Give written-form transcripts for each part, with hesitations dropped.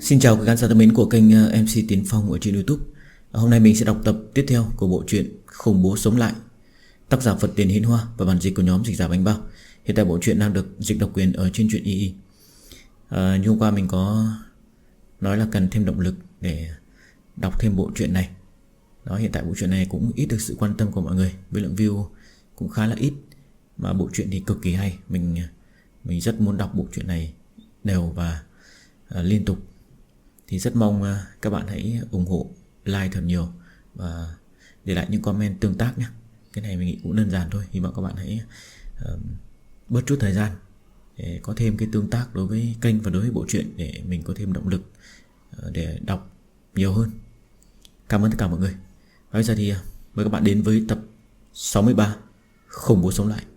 Xin chào các khán giả thân mến của kênh MC Tiến Phong ở trên YouTube. Hôm nay mình sẽ đọc tập tiếp theo của bộ truyện Khủng Bố Sống Lại, tác giả Phật Tiền Hiến Hoa và bản dịch của nhóm dịch giả Bánh Bao. Hiện tại bộ truyện đang được dịch độc quyền ở trên truyện II. Như hôm qua mình có nói là cần thêm động lực để đọc thêm bộ truyện này. Hiện tại bộ truyện này cũng ít được sự quan tâm của mọi người, với lượng view cũng khá là ít, mà bộ truyện thì cực kỳ hay. Mình rất muốn đọc bộ truyện này đều và liên tục. Thì rất mong các bạn hãy ủng hộ, like thật nhiều và để lại những comment tương tác nhé. Cái này mình nghĩ cũng đơn giản thôi. Hy vọng các bạn hãy bớt chút thời gian để có thêm cái tương tác đối với kênh và đối với bộ truyện, để mình có thêm động lực để đọc nhiều hơn. Cảm ơn tất cả mọi người. Bây giờ thì mời các bạn đến với tập 63 Khủng Bố Sống Lại.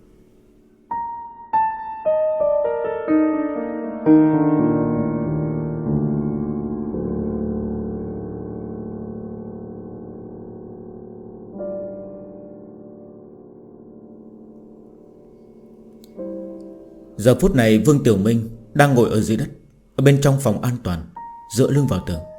Giờ phút này Vương Tiểu Minh đang ngồi ở dưới đất, ở bên trong phòng an toàn, dựa lưng vào tường.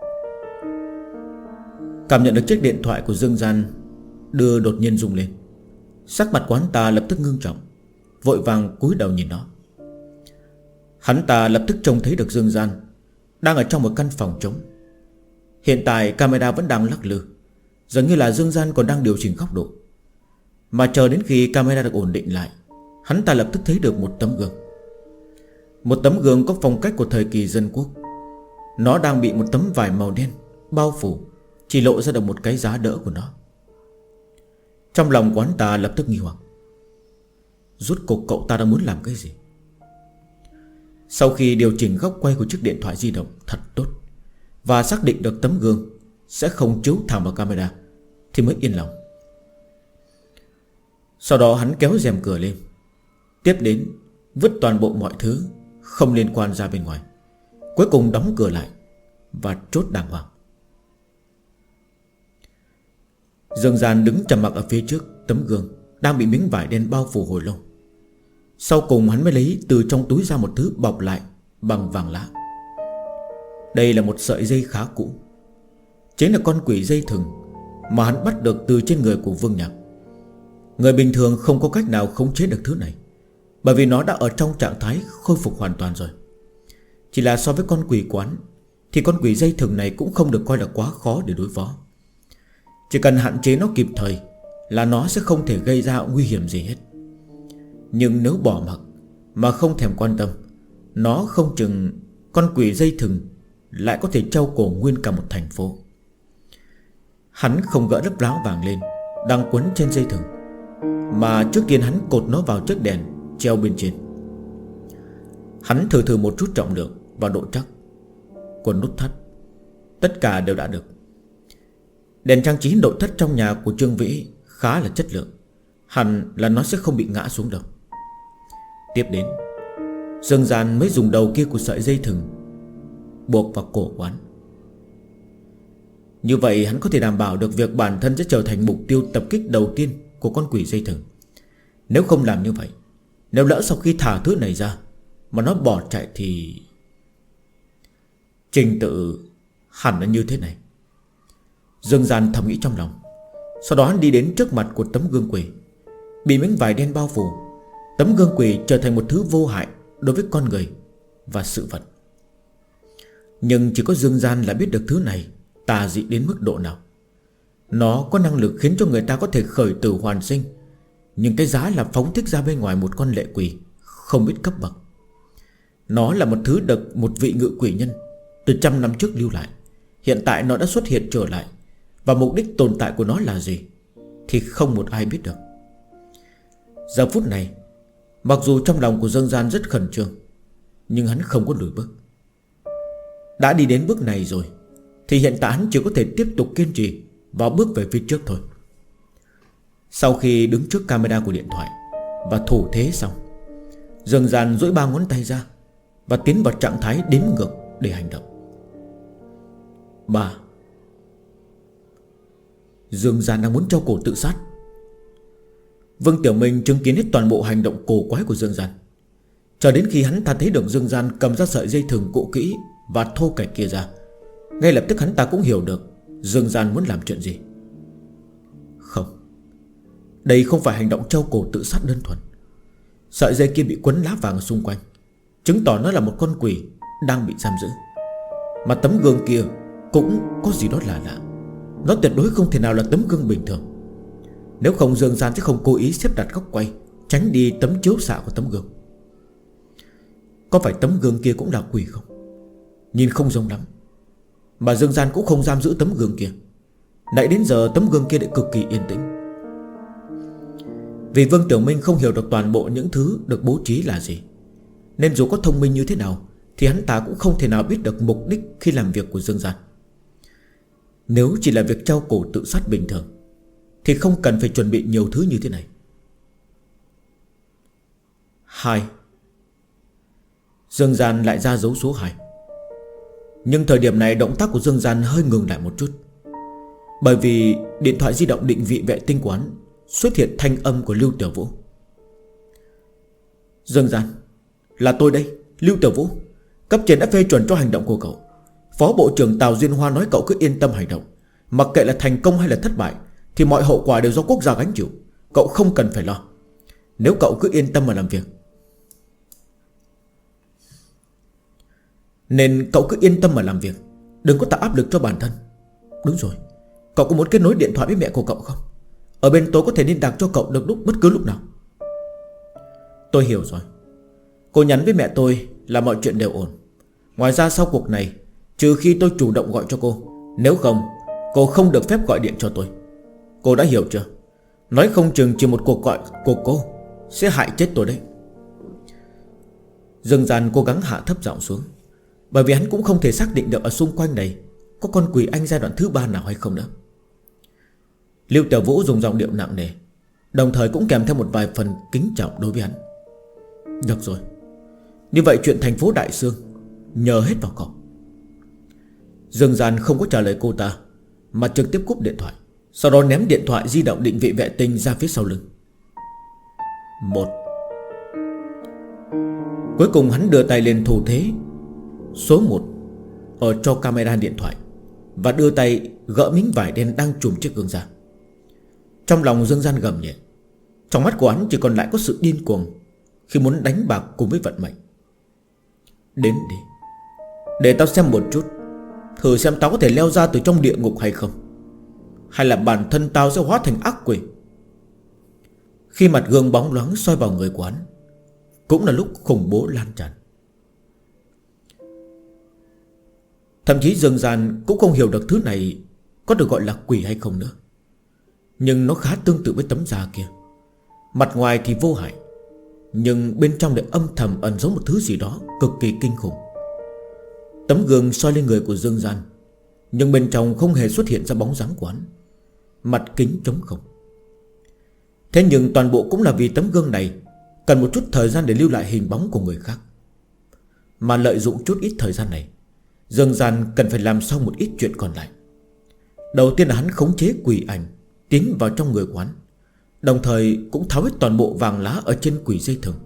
Cảm nhận được chiếc điện thoại của Dương Gian đưa đột nhiên rung lên. Sắc mặt của hắn ta lập tức ngưng trọng, vội vàng cúi đầu nhìn nó. Hắn ta lập tức trông thấy được Dương Gian đang ở trong một căn phòng trống. Hiện tại camera vẫn đang lắc lư, dường như là Dương Gian còn đang điều chỉnh góc độ. Mà chờ đến khi camera được ổn định lại, hắn ta lập tức thấy được một tấm gương. Một tấm gương có phong cách của thời kỳ dân quốc. Nó đang bị một tấm vải màu đen bao phủ, chỉ lộ ra được một cái giá đỡ của nó. Trong lòng của hắn ta lập tức nghi hoặc, rốt cuộc cậu ta đang muốn làm cái gì? Sau khi điều chỉnh góc quay của chiếc điện thoại di động thật tốt và xác định được tấm gương sẽ không chiếu thẳng vào camera, thì mới yên lòng. Sau đó hắn kéo rèm cửa lên, tiếp đến vứt toàn bộ mọi thứ không liên quan ra bên ngoài, cuối cùng đóng cửa lại và chốt đàng hoàng. Dương Gian đứng trầm mặc ở phía trước tấm gương đang bị miếng vải đen bao phủ hồi lâu. Sau cùng hắn mới lấy từ trong túi ra một thứ bọc lại bằng vàng lá. Đây là một sợi dây khá cũ, chính là con quỷ dây thừng mà hắn bắt được từ trên người của Vương Nhạc. Người bình thường không có cách nào khống chế được thứ này, bởi vì nó đã ở trong trạng thái khôi phục hoàn toàn rồi. Chỉ là so với con quỷ quán thì con quỷ dây thừng này cũng không được coi là quá khó để đối phó. Chỉ cần hạn chế nó kịp thời là nó sẽ không thể gây ra nguy hiểm gì hết. Nhưng nếu bỏ mặc mà không thèm quan tâm, nó không chừng con quỷ dây thừng lại có thể treo cổ nguyên cả một thành phố. Hắn không gỡ lớp láo vàng lên đang quấn trên dây thừng, mà trước tiên hắn cột nó vào chiếc đèn treo bên trên. Hắn thử một chút trọng lượng và độ chắc của nút thắt, tất cả đều đã được. Đèn trang trí nội thất trong nhà của Trương Vĩ khá là chất lượng, hẳn là nó sẽ không bị ngã xuống đâu. Tiếp đến, Dương Gian mới dùng đầu kia của sợi dây thừng buộc vào cổ quán. Như vậy hắn có thể đảm bảo được việc bản thân sẽ trở thành mục tiêu tập kích đầu tiên của con quỷ dây thừng. Nếu không làm như vậy, nếu lỡ sau khi thả thứ này ra mà nó bỏ chạy thì trình tự hẳn là như thế này. Dương Gian thầm nghĩ trong lòng. Sau đó hắn đi đến trước mặt của tấm gương quỷ, bị miếng vải đen bao phủ. Tấm gương quỷ trở thành một thứ vô hại đối với con người và sự vật. Nhưng chỉ có Dương Gian là biết được thứ này tà dị đến mức độ nào. Nó có năng lực khiến cho người ta có thể khởi tử hoàn sinh, nhưng cái giá là phóng thích ra bên ngoài một con lệ quỷ không biết cấp bậc. Nó là một thứ được một vị ngự quỷ nhân từ 100 năm trước lưu lại. Hiện tại nó đã xuất hiện trở lại, và mục đích tồn tại của nó là gì thì không một ai biết được. Giờ phút này, mặc dù trong lòng của Dương Gian rất khẩn trương, nhưng hắn không có lùi bước. Đã đi đến bước này rồi thì hiện tại hắn chỉ có thể tiếp tục kiên trì và bước về phía trước thôi. Sau khi đứng trước camera của điện thoại và thủ thế xong, Dương Gian duỗi 3 ngón tay ra và tiến vào trạng thái đếm ngược để hành động. 3. Dương Gian đang muốn treo cổ tự sát. Vương Tiểu Minh chứng kiến hết toàn bộ hành động cổ quái của Dương Gian. Cho đến khi hắn ta thấy được Dương Gian cầm ra sợi dây thừng cũ kỹ và thô kệch kia ra, Ngay lập tức hắn ta cũng hiểu được Dương Gian muốn làm chuyện gì. Không, đây không phải hành động treo cổ tự sát đơn thuần. Sợi dây kia bị quấn lá vàng xung quanh, chứng tỏ nó là một con quỷ đang bị giam giữ. Mà tấm gương kia cũng có gì đó lạ lạ. Nó tuyệt đối không thể nào là tấm gương bình thường. Nếu không Dương Gian sẽ không cố ý xếp đặt góc quay, tránh đi tấm chiếu xạ của tấm gương. Có phải tấm gương kia cũng là quỷ không? Nhìn không giống lắm. Mà Dương Gian cũng không giam giữ tấm gương kia. Nãy đến giờ tấm gương kia đã cực kỳ yên tĩnh. Vì Vương Tiểu Minh không hiểu được toàn bộ những thứ được bố trí là gì, nên dù có thông minh như thế nào thì hắn ta cũng không thể nào biết được mục đích khi làm việc của Dương Gian. Nếu chỉ là việc treo cổ tự sát bình thường thì không cần phải chuẩn bị nhiều thứ như thế này. 2. Dương Gian lại ra dấu số 2. Nhưng thời điểm này động tác của Dương Gian hơi ngừng lại một chút, bởi vì điện thoại di động định vị vệ tinh của hắn xuất hiện thanh âm của Lưu Tiểu Vũ. Dương Gian, là tôi đây, Lưu Tiểu Vũ. Cấp trên đã phê chuẩn cho hành động của cậu. Phó Bộ trưởng Tào Duyên Hoa nói cậu cứ yên tâm hành động. Mặc kệ là thành công hay là thất bại thì mọi hậu quả đều do quốc gia gánh chịu. Cậu không cần phải lo. Nếu cậu cứ yên tâm mà làm việc, nên cậu cứ yên tâm mà làm việc, đừng có tạo áp lực cho bản thân. Đúng rồi, cậu có muốn kết nối điện thoại với mẹ của cậu không? Ở bên tôi có thể liên lạc cho cậu được bất cứ lúc nào. Tôi hiểu rồi. Cô nhắn với mẹ tôi là mọi chuyện đều ổn. Ngoài ra sau cuộc này, trừ khi tôi chủ động gọi cho cô, nếu không cô không được phép gọi điện cho tôi. Cô đã hiểu chưa? Nói không chừng chỉ một cuộc gọi của cô sẽ hại chết tôi đấy. Dương Gian cố gắng hạ thấp giọng xuống, bởi vì hắn cũng không thể xác định được ở xung quanh này có con quỷ anh giai đoạn thứ 3 nào hay không nữa. Lưu Tiểu Vũ dùng giọng điệu nặng nề, đồng thời cũng kèm theo một vài phần kính trọng đối với hắn. Được rồi, như vậy chuyện thành phố Đại Sương nhờ hết vào cậu. Dương Gian không có trả lời cô ta, mà trực tiếp cúp điện thoại, sau đó ném điện thoại di động định vị vệ tinh ra phía sau lưng. 1. Cuối cùng hắn đưa tay lên thủ thế số 1 ở cho camera điện thoại, và đưa tay gỡ miếng vải đen đang trùm chiếc gương ra. Trong lòng Dương Gian gầm nhẹ, trong mắt của hắn chỉ còn lại có sự điên cuồng khi muốn đánh bạc cùng với vận mệnh. Đến đi, để tao xem một chút, thử xem tao có thể leo ra từ trong địa ngục hay không, hay là bản thân tao sẽ hóa thành ác quỷ. Khi mặt gương bóng loáng soi vào người của hắn, cũng là lúc khủng bố lan tràn. Thậm chí Dương Gian cũng không hiểu được thứ này có được gọi là quỷ hay không nữa, nhưng nó khá tương tự với tấm da kia. Mặt ngoài thì vô hại, nhưng bên trong lại âm thầm ẩn giấu một thứ gì đó cực kỳ kinh khủng. Tấm gương soi lên người của Dương Gian, nhưng bên trong không hề xuất hiện ra bóng dáng của hắn. Mặt kính trống không. Thế nhưng toàn bộ cũng là vì tấm gương này cần một chút thời gian để lưu lại hình bóng của người khác. Mà lợi dụng chút ít thời gian này, Dương Gian cần phải làm xong một ít chuyện còn lại. Đầu tiên là hắn khống chế quỷ ảnh tiến vào trong người của hắn, đồng thời cũng tháo hết toàn bộ vàng lá ở trên quỷ dây thừng.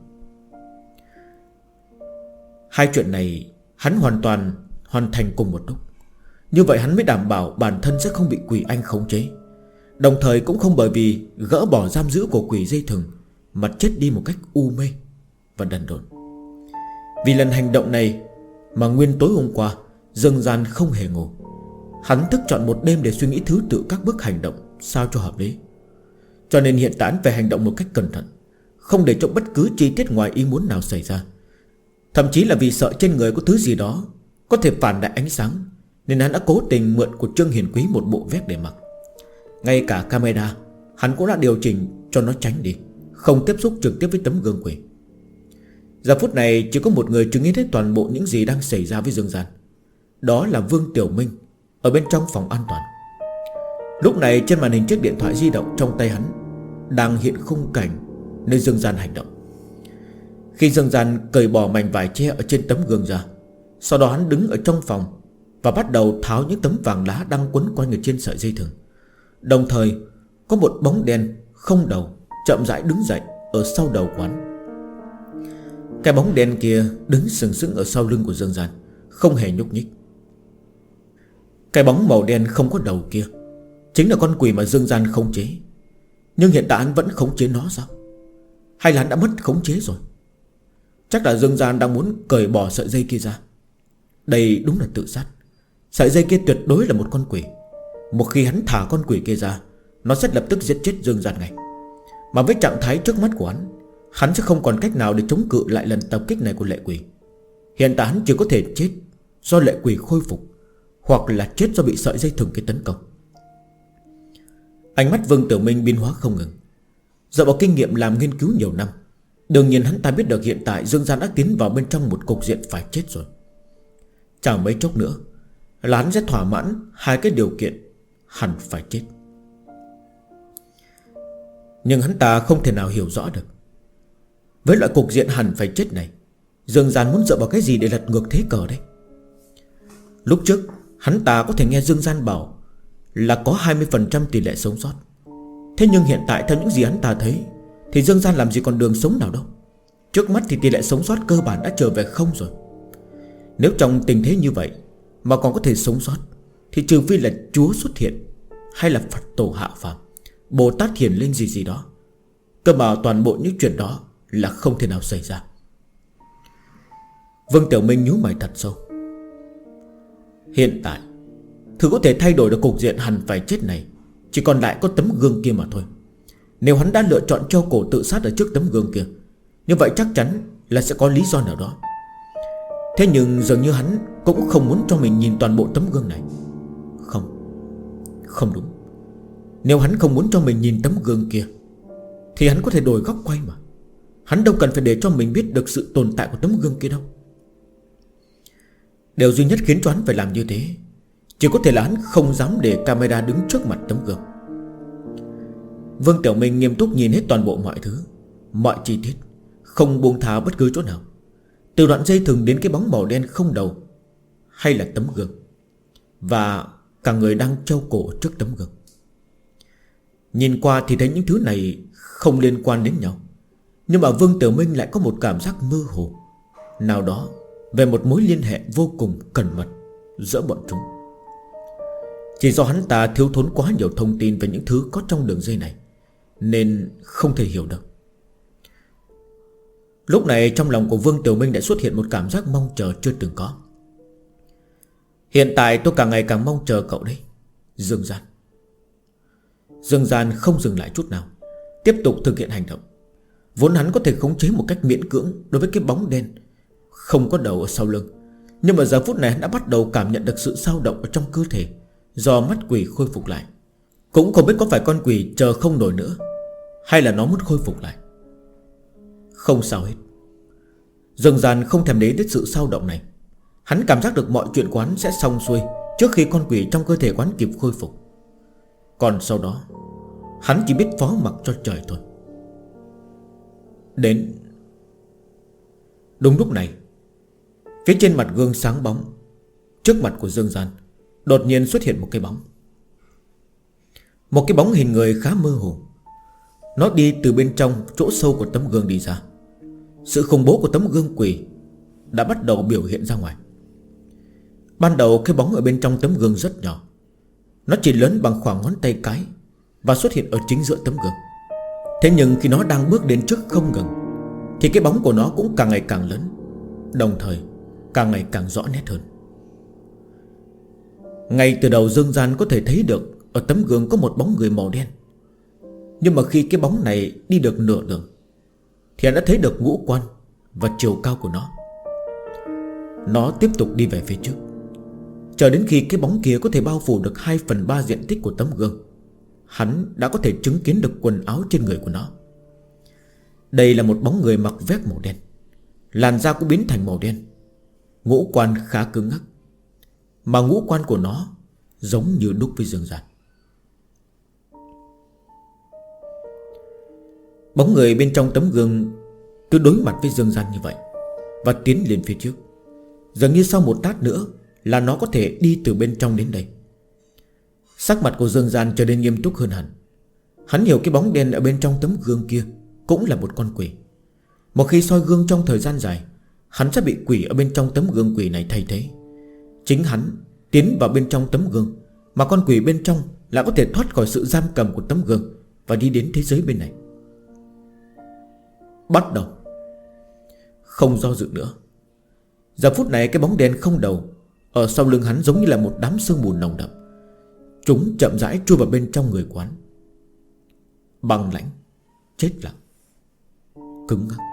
Hai chuyện này hắn hoàn toàn hoàn thành cùng một lúc. Như vậy hắn mới đảm bảo bản thân sẽ không bị quỷ anh khống chế, đồng thời cũng không bởi vì gỡ bỏ giam giữ của quỷ dây thừng mà chết đi một cách u mê và đần độn. Vì lần hành động này mà nguyên tối hôm qua Dương Gian không hề ngủ. Hắn thức chọn một đêm để suy nghĩ thứ tự các bước hành động sao cho hợp lý. Cho nên hiện tại phải hành động một cách cẩn thận, không để cho bất cứ chi tiết ngoài ý muốn nào xảy ra. Thậm chí là vì sợ trên người có thứ gì đó có thể phản lại ánh sáng, nên hắn đã cố tình mượn của Trương Hiền Quý một bộ vest để mặc. Ngay cả camera hắn cũng đã điều chỉnh cho nó tránh đi, không tiếp xúc trực tiếp với tấm gương quỷ. Giờ phút này chỉ có một người chứng kiến hết toàn bộ những gì đang xảy ra với Dương Gian. Đó là Vương Tiểu Minh ở bên trong phòng an toàn. Lúc này trên màn hình chiếc điện thoại di động trong tay hắn đang hiện khung cảnh nơi Dương Gian hành động. Khi Dương Gian cởi bỏ mảnh vải che ở trên tấm gương ra, sau đó hắn đứng ở trong phòng và bắt đầu tháo những tấm vàng lá đang quấn quanh ở trên sợi dây thừng. Đồng thời có một bóng đen không đầu chậm rãi đứng dậy ở sau đầu quán. Cái bóng đen kia đứng sừng sững ở sau lưng của Dương Gian, không hề nhúc nhích. Cái bóng màu đen không có đầu kia chính là con quỷ mà Dương Gian khống chế. Nhưng hiện tại hắn vẫn khống chế nó sao? Hay là hắn đã mất khống chế rồi? Chắc là Dương Gian đang muốn cởi bỏ sợi dây kia ra. Đây đúng là tự sát. Sợi dây kia tuyệt đối là một con quỷ. Một khi hắn thả con quỷ kia ra, nó sẽ lập tức giết chết Dương Gian ngay. Mà với trạng thái trước mắt của hắn sẽ không còn cách nào để chống cự lại lần tập kích này của lệ quỷ. Hiện tại hắn chỉ có thể chết do lệ quỷ khôi phục, hoặc là chết do bị sợi dây thừng kia tấn công. Ánh mắt Vương Tiểu Minh biến hóa không ngừng. Dựa vào kinh nghiệm làm nghiên cứu nhiều năm, đương nhiên hắn ta biết được hiện tại Dương Gian đã tiến vào bên trong một cục diện phải chết rồi. Chẳng mấy chốc nữa là hắn sẽ thỏa mãn hai cái điều kiện hẳn phải chết. Nhưng hắn ta không thể nào hiểu rõ được, với loại cục diện hẳn phải chết này, Dương Gian muốn dựa vào cái gì để lật ngược thế cờ đây? Lúc trước hắn ta có thể nghe Dương Gian bảo là có 20% tỷ lệ sống sót. Thế nhưng hiện tại theo những gì hắn ta thấy thì Dương Gian làm gì còn đường sống nào đâu. Trước mắt thì tỷ lệ sống sót cơ bản đã trở về không rồi. Nếu trong tình thế như vậy mà còn có thể sống sót, thì trừ phi là Chúa xuất hiện, hay là Phật tổ hạ phàm, Bồ Tát hiển linh gì đó. Cơ mà toàn bộ những chuyện đó là không thể nào xảy ra. Vương Tiểu Minh nhíu mày thật sâu. Hiện tại thứ có thể thay đổi được cục diện hẳn phải chết này chỉ còn lại có tấm gương kia mà thôi. Nếu hắn đã lựa chọn treo cổ tự sát ở trước tấm gương kia, như vậy chắc chắn là sẽ có lý do nào đó. Thế nhưng dường như hắn cũng không muốn cho mình nhìn toàn bộ tấm gương này. Không đúng. Nếu hắn không muốn cho mình nhìn tấm gương kia thì hắn có thể đổi góc quay mà. Hắn đâu cần phải để cho mình biết được sự tồn tại của tấm gương kia đâu. Điều duy nhất khiến cho hắn phải làm như thế chỉ có thể là hắn không dám để camera đứng trước mặt tấm gương. Vương Tiểu Minh nghiêm túc nhìn hết toàn bộ mọi thứ, mọi chi tiết, không buông thả bất cứ chỗ nào. Từ đoạn dây thừng đến cái bóng màu đen không đầu, hay là tấm gương, và cả người đang treo cổ trước tấm gương. Nhìn qua thì thấy những thứ này không liên quan đến nhau, nhưng mà Vương Tiểu Minh lại có một cảm giác mơ hồ nào đó về một mối liên hệ vô cùng cẩn mật giữa bọn chúng. Chỉ do hắn ta thiếu thốn quá nhiều thông tin về những thứ có trong đường dây này, nên không thể hiểu được. Lúc này trong lòng của Vương Tiểu Minh đã xuất hiện một cảm giác mong chờ chưa từng có. Hiện tại tôi càng ngày càng mong chờ cậu đấy, Dương Gian. Dương Gian không dừng lại chút nào, tiếp tục thực hiện hành động. Vốn hắn có thể khống chế một cách miễn cưỡng đối với cái bóng đen không có đầu ở sau lưng, nhưng mà giờ phút này hắn đã bắt đầu cảm nhận được sự dao động ở trong cơ thể do mắt quỷ khôi phục lại. Cũng không biết có phải con quỷ chờ không nổi nữa, hay là nó muốn khôi phục lại. Không sao hết. Dương Gian không thèm để đến sự dao động này. Hắn cảm giác được mọi chuyện của hắn sẽ xong xuôi trước khi con quỷ trong cơ thể của hắn kịp khôi phục. Còn sau đó hắn chỉ biết phó mặc cho trời thôi. Đến đúng lúc này, phía trên mặt gương sáng bóng, trước mặt của Dương Gian đột nhiên xuất hiện một cái bóng. Một cái bóng hình người khá mơ hồ. Nó đi từ bên trong chỗ sâu của tấm gương đi ra. Sự khủng bố của tấm gương quỷ đã bắt đầu biểu hiện ra ngoài. Ban đầu cái bóng ở bên trong tấm gương rất nhỏ, nó chỉ lớn bằng khoảng ngón tay cái và xuất hiện ở chính giữa tấm gương. Thế nhưng khi nó đang bước đến trước không ngừng thì cái bóng của nó cũng càng ngày càng lớn, đồng thời càng ngày càng rõ nét hơn. Ngay từ đầu Dương Gian có thể thấy được ở tấm gương có một bóng người màu đen. Nhưng mà khi cái bóng này đi được nửa đường thì anh đã thấy được ngũ quan và chiều cao của nó. Nó tiếp tục đi về phía trước, chờ đến khi cái bóng kia có thể bao phủ được 2/3 diện tích của tấm gương. Hắn đã có thể chứng kiến được quần áo trên người của nó. Đây là một bóng người mặc vest màu đen, làn da cũng biến thành màu đen, ngũ quan khá cứng ngắc, mà ngũ quan của nó giống như đúc với Dương Gian. Bóng người bên trong tấm gương cứ đối mặt với Dương Gian như vậy và tiến lên phía trước. Dường như sau một lát nữa là nó có thể đi từ bên trong đến đây. Sắc mặt của Dương Gian trở nên nghiêm túc hơn hẳn. Hắn hiểu cái bóng đen ở bên trong tấm gương kia cũng là một con quỷ. Một khi soi gương trong thời gian dài, hắn sẽ bị quỷ ở bên trong tấm gương quỷ này thay thế. Chính hắn tiến vào bên trong tấm gương, mà con quỷ bên trong lại có thể thoát khỏi sự giam cầm của tấm gương và đi đến thế giới bên này. Bắt đầu. Không do dự nữa. Giờ phút này cái bóng đen không đầu ở sau lưng hắn giống như là một đám sương mù nồng đậm. Chúng chậm rãi chui vào bên trong người quán. Băng lãnh, chết lặng, cứng ngắc.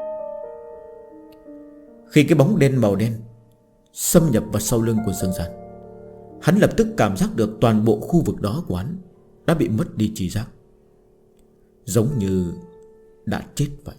Khi cái bóng đen màu đen xâm nhập vào sau lưng của Dương Gian, hắn lập tức cảm giác được toàn bộ khu vực đó của hắn đã bị mất đi trí giác, giống như đã chết vậy.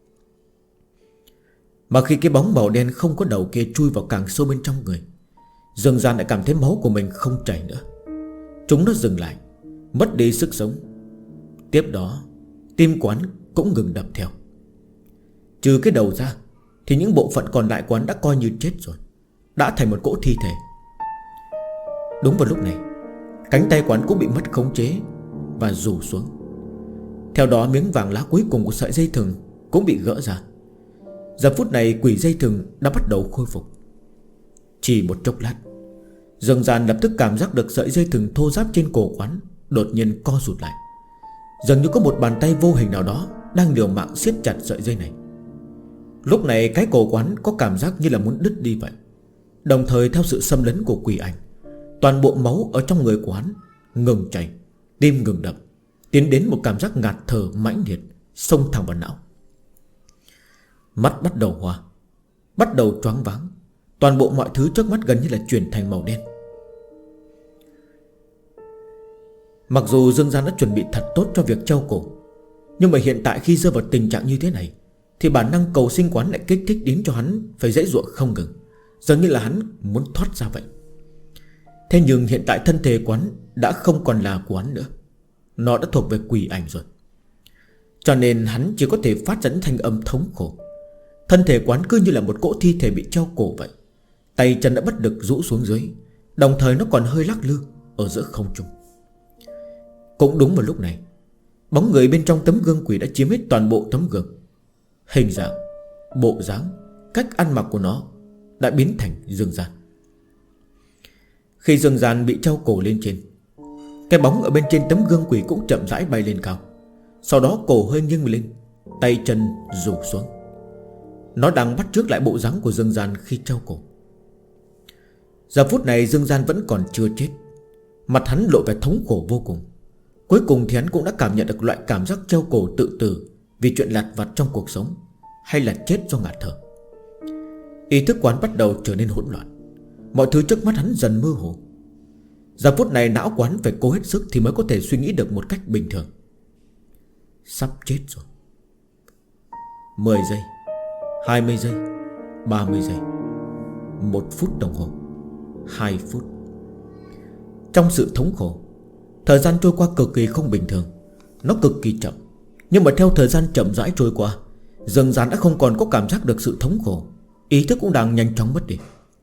Mà khi cái bóng màu đen không có đầu kia chui vào càng sâu bên trong người, Dương Gian lại cảm thấy máu của mình không chảy nữa. Chúng nó dừng lại, mất đi sức sống. Tiếp đó tim quán cũng ngừng đập theo. Trừ cái đầu ra thì những bộ phận còn lại quán đã coi như chết rồi, đã thành một cỗ thi thể. Đúng vào lúc này, cánh tay quán cũng bị mất khống chế và rủ xuống. Theo đó miếng vàng lá cuối cùng của sợi dây thừng cũng bị gỡ ra. Giờ phút này quỷ dây thừng đã bắt đầu khôi phục. Chỉ một chốc lát, Dương Gian lập tức cảm giác được sợi dây thừng thô ráp trên cổ quán đột nhiên co rụt lại, dường như có một bàn tay vô hình nào đó đang liều mạng siết chặt sợi dây này. Lúc này cái cổ quán có cảm giác như là muốn đứt đi vậy. Đồng thời theo sự xâm lấn của quỷ ảnh, toàn bộ máu ở trong người quán ngừng chảy, tim ngừng đập, tiến đến một cảm giác ngạt thở mãnh liệt xông thẳng vào não. Mắt bắt đầu hoa, bắt đầu choáng váng. Toàn bộ mọi thứ trước mắt gần như là chuyển thành màu đen. Mặc dù Dương Gian đã chuẩn bị thật tốt cho việc treo cổ, nhưng mà hiện tại khi rơi vào tình trạng như thế này thì bản năng cầu sinh quán lại kích thích đến cho hắn phải giãy giụa không ngừng, dường như là hắn muốn thoát ra vậy. Thế nhưng hiện tại thân thể quán đã không còn là quán nữa, nó đã thuộc về quỷ ảnh rồi. Cho nên hắn chỉ có thể phát ra thanh âm thống khổ. Thân thể quán cứ như là một cỗ thi thể bị treo cổ vậy. Tay chân đã bất lực rũ xuống dưới, đồng thời nó còn hơi lắc lư ở giữa không trung. Cũng đúng vào lúc này, bóng người bên trong tấm gương quỷ đã chiếm hết toàn bộ tấm gương. Hình dạng, bộ dáng, cách ăn mặc của nó đã biến thành Dương Gian. Khi Dương Gian bị treo cổ lên trên, cái bóng ở bên trên tấm gương quỷ cũng chậm rãi bay lên cao. Sau đó cổ hơi nghiêng lên, tay chân rủ xuống. Nó đang bắt chước lại bộ dáng của Dương Gian khi treo cổ. Giờ phút này Dương Gian vẫn còn chưa chết, mặt hắn lộ vẻ thống khổ vô cùng. Cuối cùng thì hắn cũng đã cảm nhận được loại cảm giác treo cổ tự tử vì chuyện lặt vặt trong cuộc sống, hay là chết do ngạt thở. Ý thức quán bắt đầu trở nên hỗn loạn, mọi thứ trước mắt hắn dần mơ hồ. Giờ phút này não quán phải cố hết sức thì mới có thể suy nghĩ được một cách bình thường. Sắp chết rồi. 10 giây, 20 giây, 30 giây, 1 phút đồng hồ, 2 phút. Trong sự thống khổ, thời gian trôi qua cực kỳ không bình thường. Nó cực kỳ chậm. Nhưng mà theo thời gian chậm rãi trôi qua, Dương Gian đã không còn có cảm giác được sự thống khổ. Ý thức cũng đang nhanh chóng mất đi.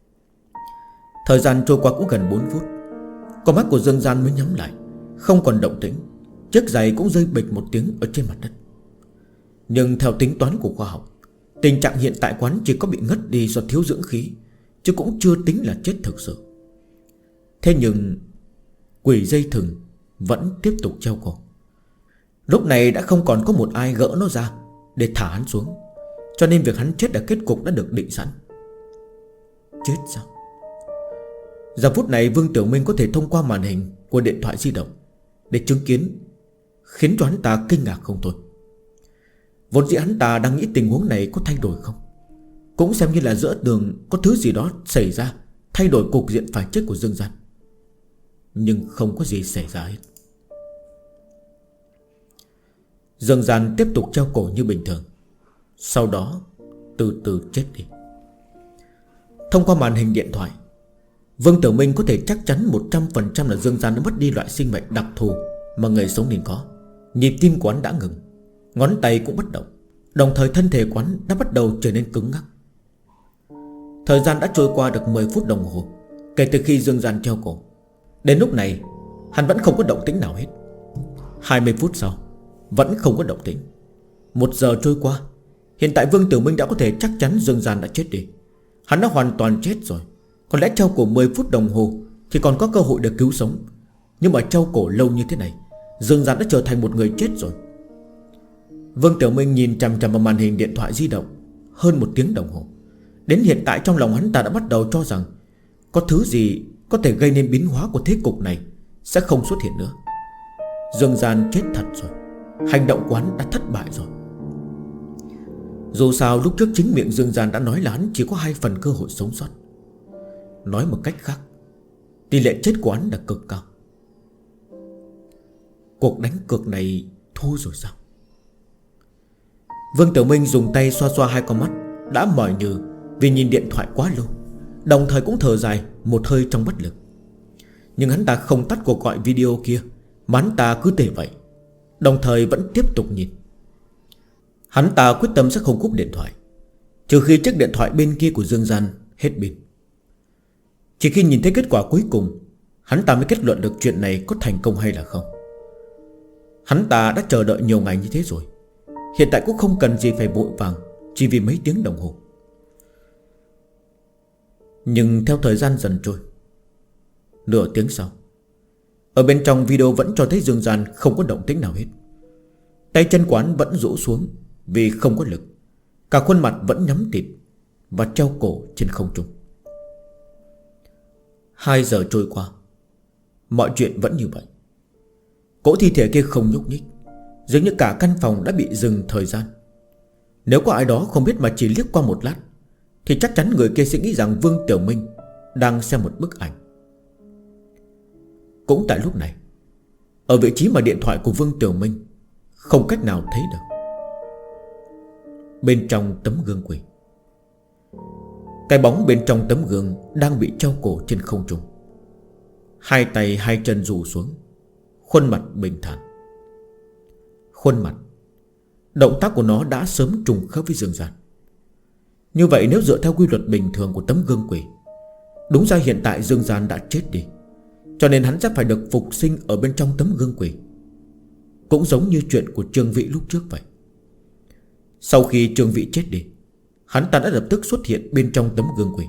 Thời gian trôi qua cũng gần 4 phút. Con mắt của Dương Gian mới nhắm lại, không còn động tĩnh. Chiếc giày cũng rơi bịch một tiếng ở trên mặt đất. Nhưng theo tính toán của khoa học, tình trạng hiện tại quán chỉ có bị ngất đi do thiếu dưỡng khí, chứ cũng chưa tính là chết thực sự. Thế nhưng quỷ dây thừng vẫn tiếp tục treo cổ. Lúc này đã không còn có một ai gỡ nó ra để thả hắn xuống, cho nên việc hắn chết ở kết cục đã được định sẵn. Chết sao? Giờ phút này Vương Tiểu Minh có thể thông qua màn hình của điện thoại di động để chứng kiến, khiến cho hắn ta kinh ngạc không thôi. Vốn dĩ hắn ta đang nghĩ tình huống này có thay đổi không, cũng xem như là giữa đường có thứ gì đó xảy ra, thay đổi cục diện phải chết của Dương Gian. Nhưng không có gì xảy ra hết. Dương Gian tiếp tục treo cổ như bình thường, sau đó từ từ chết đi. Thông qua màn hình điện thoại, Vương Tiểu Minh có thể chắc chắn 100% là Dương Gian đã mất đi loại sinh mệnh đặc thù mà người sống nên có. Nhịp tim quán đã ngừng, ngón tay cũng bất động, đồng thời thân thể quán đã bắt đầu trở nên cứng ngắc. Thời gian đã trôi qua được 10 phút đồng hồ kể từ khi Dương Gian treo cổ. Đến lúc này hắn vẫn không có động tĩnh nào hết. 20 phút sau vẫn không có động tĩnh. 1 giờ trôi qua. Hiện tại Vương Tiểu Minh đã có thể chắc chắn Dương Gian đã chết đi. Hắn đã hoàn toàn chết rồi. Có lẽ treo cổ 10 phút đồng hồ thì còn có cơ hội được cứu sống. Nhưng mà treo cổ lâu như thế này, Dương Gian đã trở thành một người chết rồi. Vương Tiểu Minh nhìn chằm chằm vào màn hình điện thoại di động hơn 1 tiếng đồng hồ. Đến hiện tại trong lòng hắn ta đã bắt đầu cho rằng có thứ gì có thể gây nên biến hóa của thế cục này sẽ không xuất hiện nữa. Dương Gian chết thật rồi. Hành động của hắn đã thất bại rồi. Dù sao lúc trước chính miệng Dương Gian đã nói là hắn chỉ có 2 phần cơ hội sống sót. Nói một cách khác, tỷ lệ chết của hắn là cực cao. Cuộc đánh cược này thua rồi sao? Vương Tiểu Minh dùng tay xoa xoa 2 con mắt đã mỏi nhừ vì nhìn điện thoại quá lâu, đồng thời cũng thở dài một hơi trong bất lực. Nhưng hắn ta không tắt cuộc gọi video kia, mà hắn ta cứ để vậy, đồng thời vẫn tiếp tục nhìn. Hắn ta quyết tâm sẽ không cúp điện thoại, trừ khi chiếc điện thoại bên kia của Dương Gian hết pin. Chỉ khi nhìn thấy kết quả cuối cùng, hắn ta mới kết luận được chuyện này có thành công hay là không. Hắn ta đã chờ đợi nhiều ngày như thế rồi, hiện tại cũng không cần gì phải vội vàng chỉ vì mấy tiếng đồng hồ. Nhưng theo thời gian dần trôi, nửa tiếng sau, ở bên trong video vẫn cho thấy Dương Gian không có động tĩnh nào hết. Tay chân quán vẫn rũ xuống vì không có lực, cả khuôn mặt vẫn nhắm tịt và treo cổ trên không trung. 2 giờ trôi qua, mọi chuyện vẫn như vậy. Cỗ thi thể kia không nhúc nhích, dường như cả căn phòng đã bị dừng thời gian. Nếu có ai đó không biết mà chỉ liếc qua một lát, thì chắc chắn người kia sẽ nghĩ rằng Vương Tiểu Minh đang xem một bức ảnh. Cũng tại lúc này, ở vị trí mà điện thoại của Vương Tiểu Minh không cách nào thấy được, bên trong tấm gương quỷ, cái bóng bên trong tấm gương đang bị treo cổ trên không trung, 2 tay 2 chân rủ xuống, khuôn mặt bình thản. Khuôn mặt, động tác của nó đã sớm trùng khớp với Dương Gian. Như vậy nếu dựa theo quy luật bình thường của tấm gương quỷ, đúng ra hiện tại Dương Gian đã chết đi, cho nên hắn sẽ phải được phục sinh ở bên trong tấm gương quỷ. Cũng giống như chuyện của Trương Vĩ lúc trước vậy. Sau khi Trương Vĩ chết đi, hắn ta đã lập tức xuất hiện bên trong tấm gương quỷ.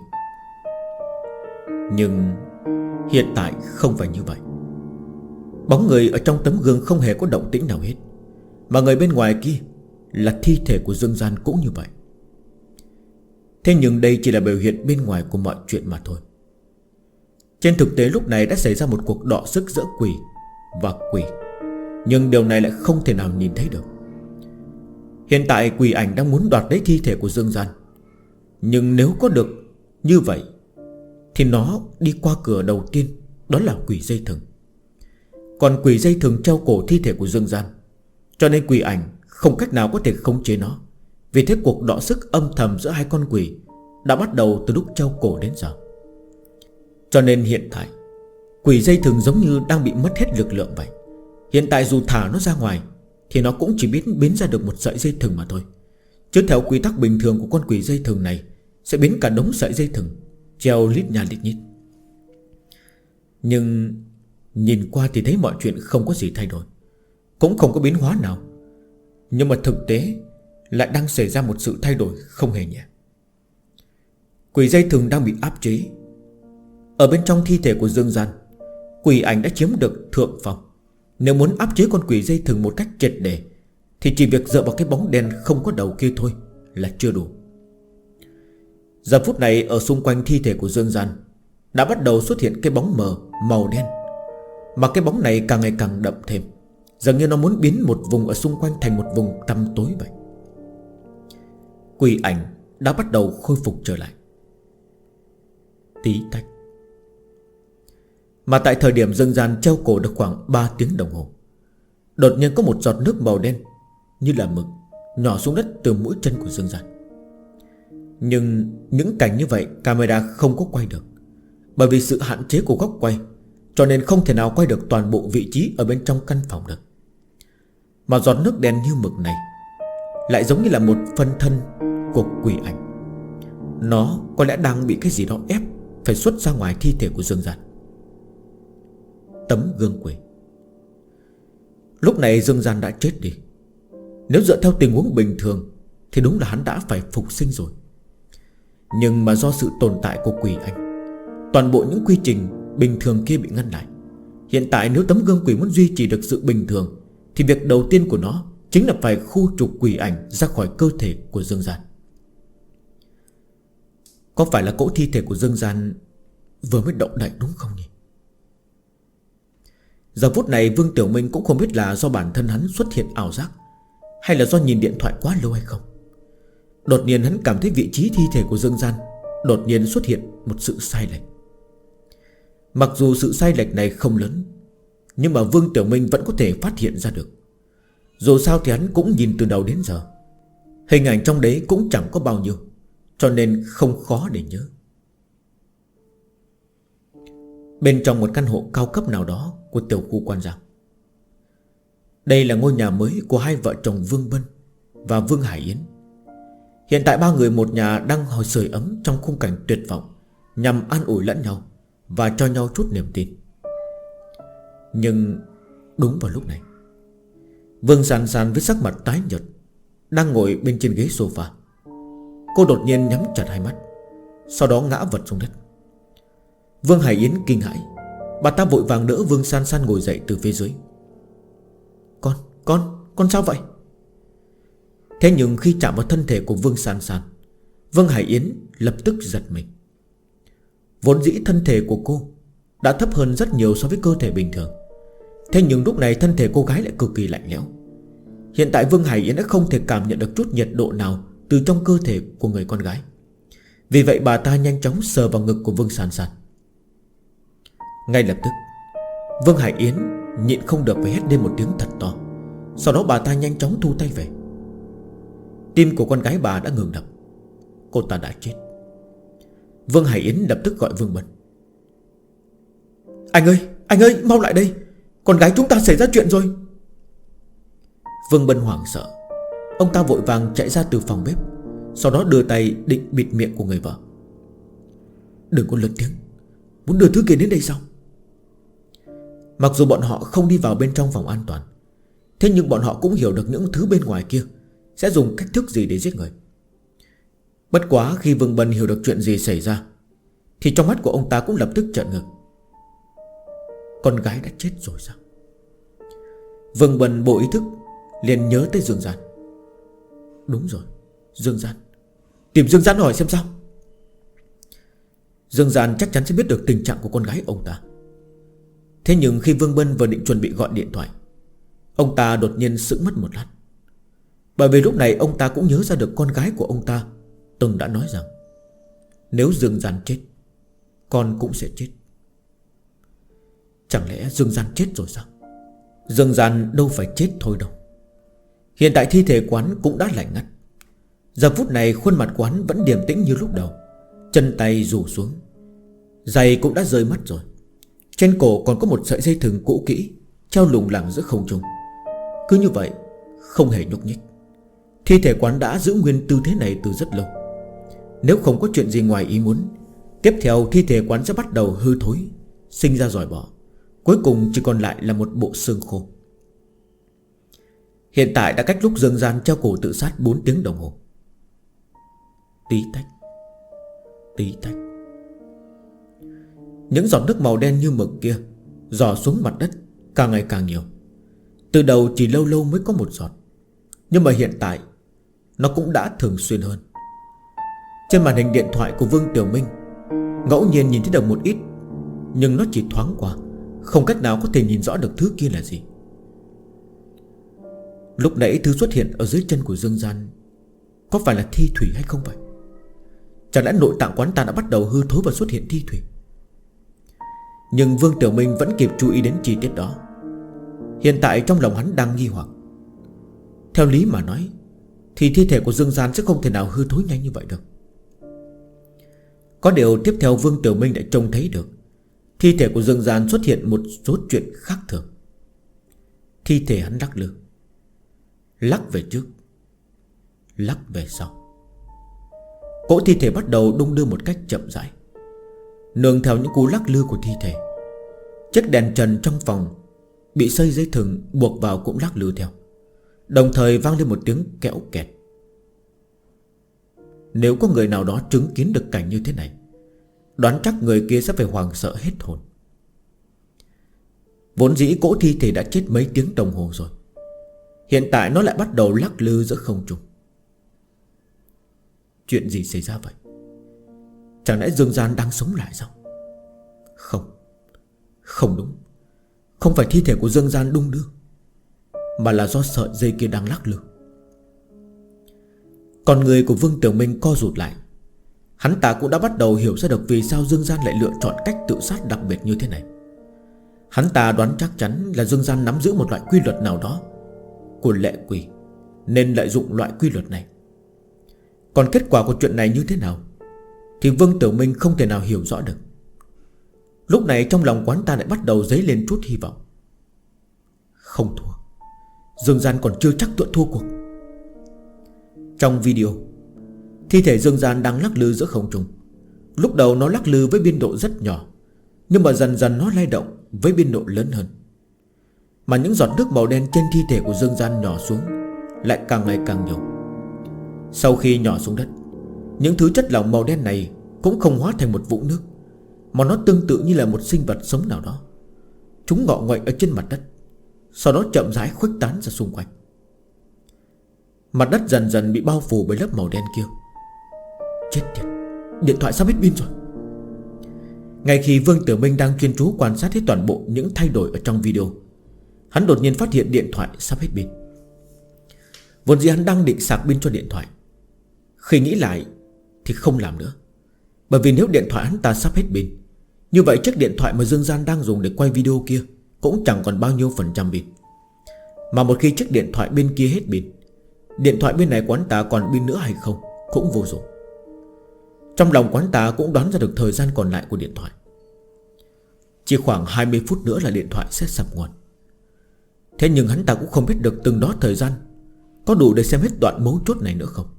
Nhưng hiện tại không phải như vậy. Bóng người ở trong tấm gương không hề có động tĩnh nào hết, mà người bên ngoài kia là thi thể của Dương Gian cũng như vậy. Thế nhưng đây chỉ là biểu hiện bên ngoài của mọi chuyện mà thôi. Trên thực tế lúc này đã xảy ra một cuộc đọ sức giữa quỷ và quỷ, nhưng điều này lại không thể nào nhìn thấy được. Hiện tại quỷ ảnh đang muốn đoạt lấy thi thể của Dương Gian, nhưng nếu có được như vậy thì nó đi qua cửa đầu tiên, đó là quỷ dây thừng. Còn quỷ dây thừng treo cổ thi thể của Dương Gian, cho nên quỷ ảnh không cách nào có thể khống chế nó. Vì thế cuộc đọ sức âm thầm giữa 2 con quỷ đã bắt đầu từ lúc treo cổ đến giờ. Cho nên hiện tại quỷ dây thừng giống như đang bị mất hết lực lượng vậy. Hiện tại dù thả nó ra ngoài thì nó cũng chỉ biến ra được một sợi dây thừng mà thôi. Chứ theo quy tắc bình thường của con quỷ dây thừng này sẽ biến cả đống sợi dây thừng treo lít nha lít nhít. Nhưng nhìn qua thì thấy mọi chuyện không có gì thay đổi, cũng không có biến hóa nào. Nhưng mà thực tế lại đang xảy ra một sự thay đổi không hề nhẹ. Quỷ dây thừng đang bị áp chế. Ở bên trong thi thể của Dương Gian, quỷ ảnh đã chiếm được thượng phong. Nếu muốn áp chế con quỷ dây thừng một cách triệt để thì chỉ việc dựa vào cái bóng đen không có đầu kia thôi là chưa đủ. Giờ phút này ở xung quanh thi thể của Dương Gian đã bắt đầu xuất hiện cái bóng mờ màu đen, mà cái bóng này càng ngày càng đậm thêm, dường như nó muốn biến một vùng ở xung quanh thành một vùng tăm tối vậy. Quỷ ảnh đã bắt đầu khôi phục trở lại. Tí tách. Mà tại thời điểm Dương Gian treo cổ được khoảng 3 tiếng đồng hồ, đột nhiên có một giọt nước màu đen như là mực nhỏ xuống đất từ mũi chân của Dương Gian. Nhưng những cảnh như vậy camera không có quay được, bởi vì sự hạn chế của góc quay, cho nên không thể nào quay được toàn bộ vị trí ở bên trong căn phòng được. Mà giọt nước đen như mực này lại giống như là một phân thân của quỷ ảnh. Nó có lẽ đang bị cái gì đó ép phải xuất ra ngoài thi thể của Dương Gian. Tấm gương quỷ. Lúc này Dương Gian đã chết đi. Nếu dựa theo tình huống bình thường thì đúng là hắn đã phải phục sinh rồi. Nhưng mà do sự tồn tại của quỷ ảnh, toàn bộ những quy trình bình thường kia bị ngăn lại. Hiện tại nếu tấm gương quỷ muốn duy trì được sự bình thường thì việc đầu tiên của nó chính là phải khu trục quỷ ảnh ra khỏi cơ thể của Dương Gian. Có phải là cỗ thi thể của Dương Gian vừa mới động đậy đúng không nhỉ? Giờ phút này Vương Tiểu Minh cũng không biết là do bản thân hắn xuất hiện ảo giác, hay là do nhìn điện thoại quá lâu hay không. Đột nhiên hắn cảm thấy vị trí thi thể của Dương Gian đột nhiên xuất hiện một sự sai lệch. Mặc dù sự sai lệch này không lớn, nhưng mà Vương Tiểu Minh vẫn có thể phát hiện ra được. Dù sao thì hắn cũng nhìn từ đầu đến giờ, hình ảnh trong đấy cũng chẳng có bao nhiêu, cho nên không khó để nhớ. Bên trong một căn hộ cao cấp nào đó của tiểu khu Quan Giang. Đây là ngôi nhà mới của hai vợ chồng Vương Bân và Vương Hải Yến. Hiện tại ba người một nhà đang hồi sưởi ấm trong khung cảnh tuyệt vọng, nhằm an ủi lẫn nhau và cho nhau chút niềm tin. Nhưng đúng vào lúc này, Vương San San với sắc mặt tái nhợt đang ngồi bên trên ghế sofa. Cô đột nhiên nhắm chặt hai mắt, sau đó ngã vật xuống đất. Vương Hải Yến kinh hãi, bà ta vội vàng đỡ Vương San San ngồi dậy từ phía dưới. Con sao vậy? Thế nhưng khi chạm vào thân thể của Vương San San, Vương Hải Yến lập tức giật mình. Vốn dĩ thân thể của cô đã thấp hơn rất nhiều so với cơ thể bình thường, thế nhưng lúc này thân thể cô gái lại cực kỳ lạnh lẽo. Hiện tại Vương Hải Yến đã không thể cảm nhận được chút nhiệt độ nào từ trong cơ thể của người con gái. Vì vậy bà ta nhanh chóng sờ vào ngực của Vương San San. Ngay lập tức Vương Hải Yến nhịn không được phải hét lên một tiếng thật to. Sau đó bà ta nhanh chóng thu tay về. Tim của con gái bà đã ngừng đập. Cô ta đã chết. Vương Hải Yến lập tức gọi Vương Bân. Anh ơi, mau lại đây, con gái chúng ta xảy ra chuyện rồi. Vương Bân hoảng sợ. Ông ta vội vàng chạy ra từ phòng bếp, sau đó đưa tay định bịt miệng của người vợ. Đừng có lớn tiếng, muốn đưa thứ kia đến đây sao? Mặc dù bọn họ không đi vào bên trong phòng an toàn, thế nhưng bọn họ cũng hiểu được những thứ bên ngoài kia sẽ dùng cách thức gì để giết người. Bất quá khi Vương Bân hiểu được chuyện gì xảy ra, thì trong mắt của ông ta cũng lập tức trợn ngược. Con gái đã chết rồi sao? Vương Bân vô ý thức liền nhớ tới Dương Gian. Đúng rồi, Dương Gian. Tìm Dương Gian hỏi xem sao. Dương Gian chắc chắn sẽ biết được tình trạng của con gái ông ta. Thế nhưng khi Vương Bân vừa định chuẩn bị gọi điện thoại, ông ta đột nhiên sững mất một lát. Bởi vì lúc này ông ta cũng nhớ ra được con gái của ông ta từng đã nói rằng nếu Dương Gian chết, con cũng sẽ chết. Chẳng lẽ Dương Gian chết rồi sao? Dương Gian đâu phải chết thôi đâu. Hiện tại thi thể quán cũng đã lạnh ngắt. Giờ phút này khuôn mặt quán vẫn điềm tĩnh như lúc đầu, chân tay rủ xuống, giày cũng đã rơi mất rồi. Trên cổ còn có một sợi dây thừng cũ kỹ treo lủng lẳng giữa không trung. Cứ như vậy không hề nhúc nhích. Thi thể quán đã giữ nguyên tư thế này từ rất lâu. Nếu không có chuyện gì ngoài ý muốn, tiếp theo thi thể quán sẽ bắt đầu hư thối, sinh ra giòi bọ, cuối cùng chỉ còn lại là một bộ xương khô. Hiện tại đã cách lúc Dương Gian treo cổ tự sát 4 tiếng đồng hồ. Tí tách, tí tách. Những giọt nước màu đen như mực kia rò xuống mặt đất càng ngày càng nhiều. Từ đầu chỉ lâu lâu mới có một giọt, nhưng mà hiện tại nó cũng đã thường xuyên hơn. Trên màn hình điện thoại của Vương Tiểu Minh ngẫu nhiên nhìn thấy được một ít, nhưng nó chỉ thoáng qua, không cách nào có thể nhìn rõ được thứ kia là gì. Lúc nãy thứ xuất hiện ở dưới chân của Dương Gian có phải là thi thủy hay không vậy? Chẳng lẽ nội tạng quán ta đã bắt đầu hư thối và xuất hiện thi thủy? Nhưng Vương Tiểu Minh vẫn kịp chú ý đến chi tiết đó. Hiện tại trong lòng hắn đang nghi hoặc. Theo lý mà nói thì thi thể của Dương Gian sẽ không thể nào hư thối nhanh như vậy được. Có điều tiếp theo Vương Tiểu Minh đã trông thấy được thi thể của Dương Gian xuất hiện một số chuyện khác thường. Thi thể hắn lắc lư, lắc về trước, lắc về sau. Cỗ thi thể bắt đầu đung đưa một cách chậm rãi. Nương theo những cú lắc lư của thi thể, chiếc đèn trần trong phòng bị dây dây thừng buộc vào cũng lắc lư theo, đồng thời vang lên một tiếng kẽo kẹt. Nếu có người nào đó chứng kiến được cảnh như thế này, đoán chắc người kia sẽ phải hoảng sợ hết hồn. Vốn dĩ cỗ thi thể đã chết mấy tiếng đồng hồ rồi, hiện tại nó lại bắt đầu lắc lư giữa không trung. Chuyện gì xảy ra vậy? Chẳng lẽ Dương Gian đang sống lại sao? Không, không đúng. Không phải thi thể của Dương Gian đung đưa, mà là do sợi dây kia đang lắc lư. Con người của Vương Tiểu Minh co rụt lại. Hắn ta cũng đã bắt đầu hiểu ra được vì sao Dương Gian lại lựa chọn cách tự sát đặc biệt như thế này. Hắn ta đoán chắc chắn là Dương Gian nắm giữ một loại quy luật nào đó của lệ quỷ, nên lợi dụng loại quy luật này. Còn kết quả của chuyện này như thế nào thì Vương Tiểu Minh không thể nào hiểu rõ được. Lúc này trong lòng quán ta lại bắt đầu dấy lên chút hy vọng. Không thua, Dương Gian còn chưa chắc thua cuộc. Trong video, thi thể Dương Gian đang lắc lư giữa không trung. Lúc đầu nó lắc lư với biên độ rất nhỏ, nhưng mà dần dần nó lay động với biên độ lớn hơn. Mà những giọt nước màu đen trên thi thể của Dương Gian nhỏ xuống lại càng ngày càng nhiều. Sau khi nhỏ xuống đất, những thứ chất lỏng màu đen này cũng không hóa thành một vũng nước, mà nó tương tự như là một sinh vật sống nào đó. Chúng ngọ nguậy ở trên mặt đất, sau đó chậm rãi khuếch tán ra xung quanh. Mặt đất dần dần bị bao phủ bởi lớp màu đen kia. Chết tiệt, điện thoại sắp hết pin rồi. Ngay khi Vương Tiểu Minh đang chuyên chú quan sát hết toàn bộ những thay đổi ở trong video, hắn đột nhiên phát hiện điện thoại sắp hết pin. Vốn dĩ hắn đang định sạc pin cho điện thoại, khi nghĩ lại thì không làm nữa. Bởi vì nếu điện thoại hắn ta sắp hết pin, như vậy chiếc điện thoại mà Dương Gian đang dùng để quay video kia cũng chẳng còn bao nhiêu phần trăm pin. Mà một khi chiếc điện thoại bên kia hết pin, điện thoại bên này của hắn ta còn pin nữa hay không cũng vô dụng. Trong lòng quán ta cũng đoán ra được thời gian còn lại của điện thoại. Chỉ khoảng 20 phút nữa là điện thoại sẽ sập nguồn. Thế nhưng hắn ta cũng không biết được từng đó thời gian có đủ để xem hết đoạn mấu chốt này nữa không.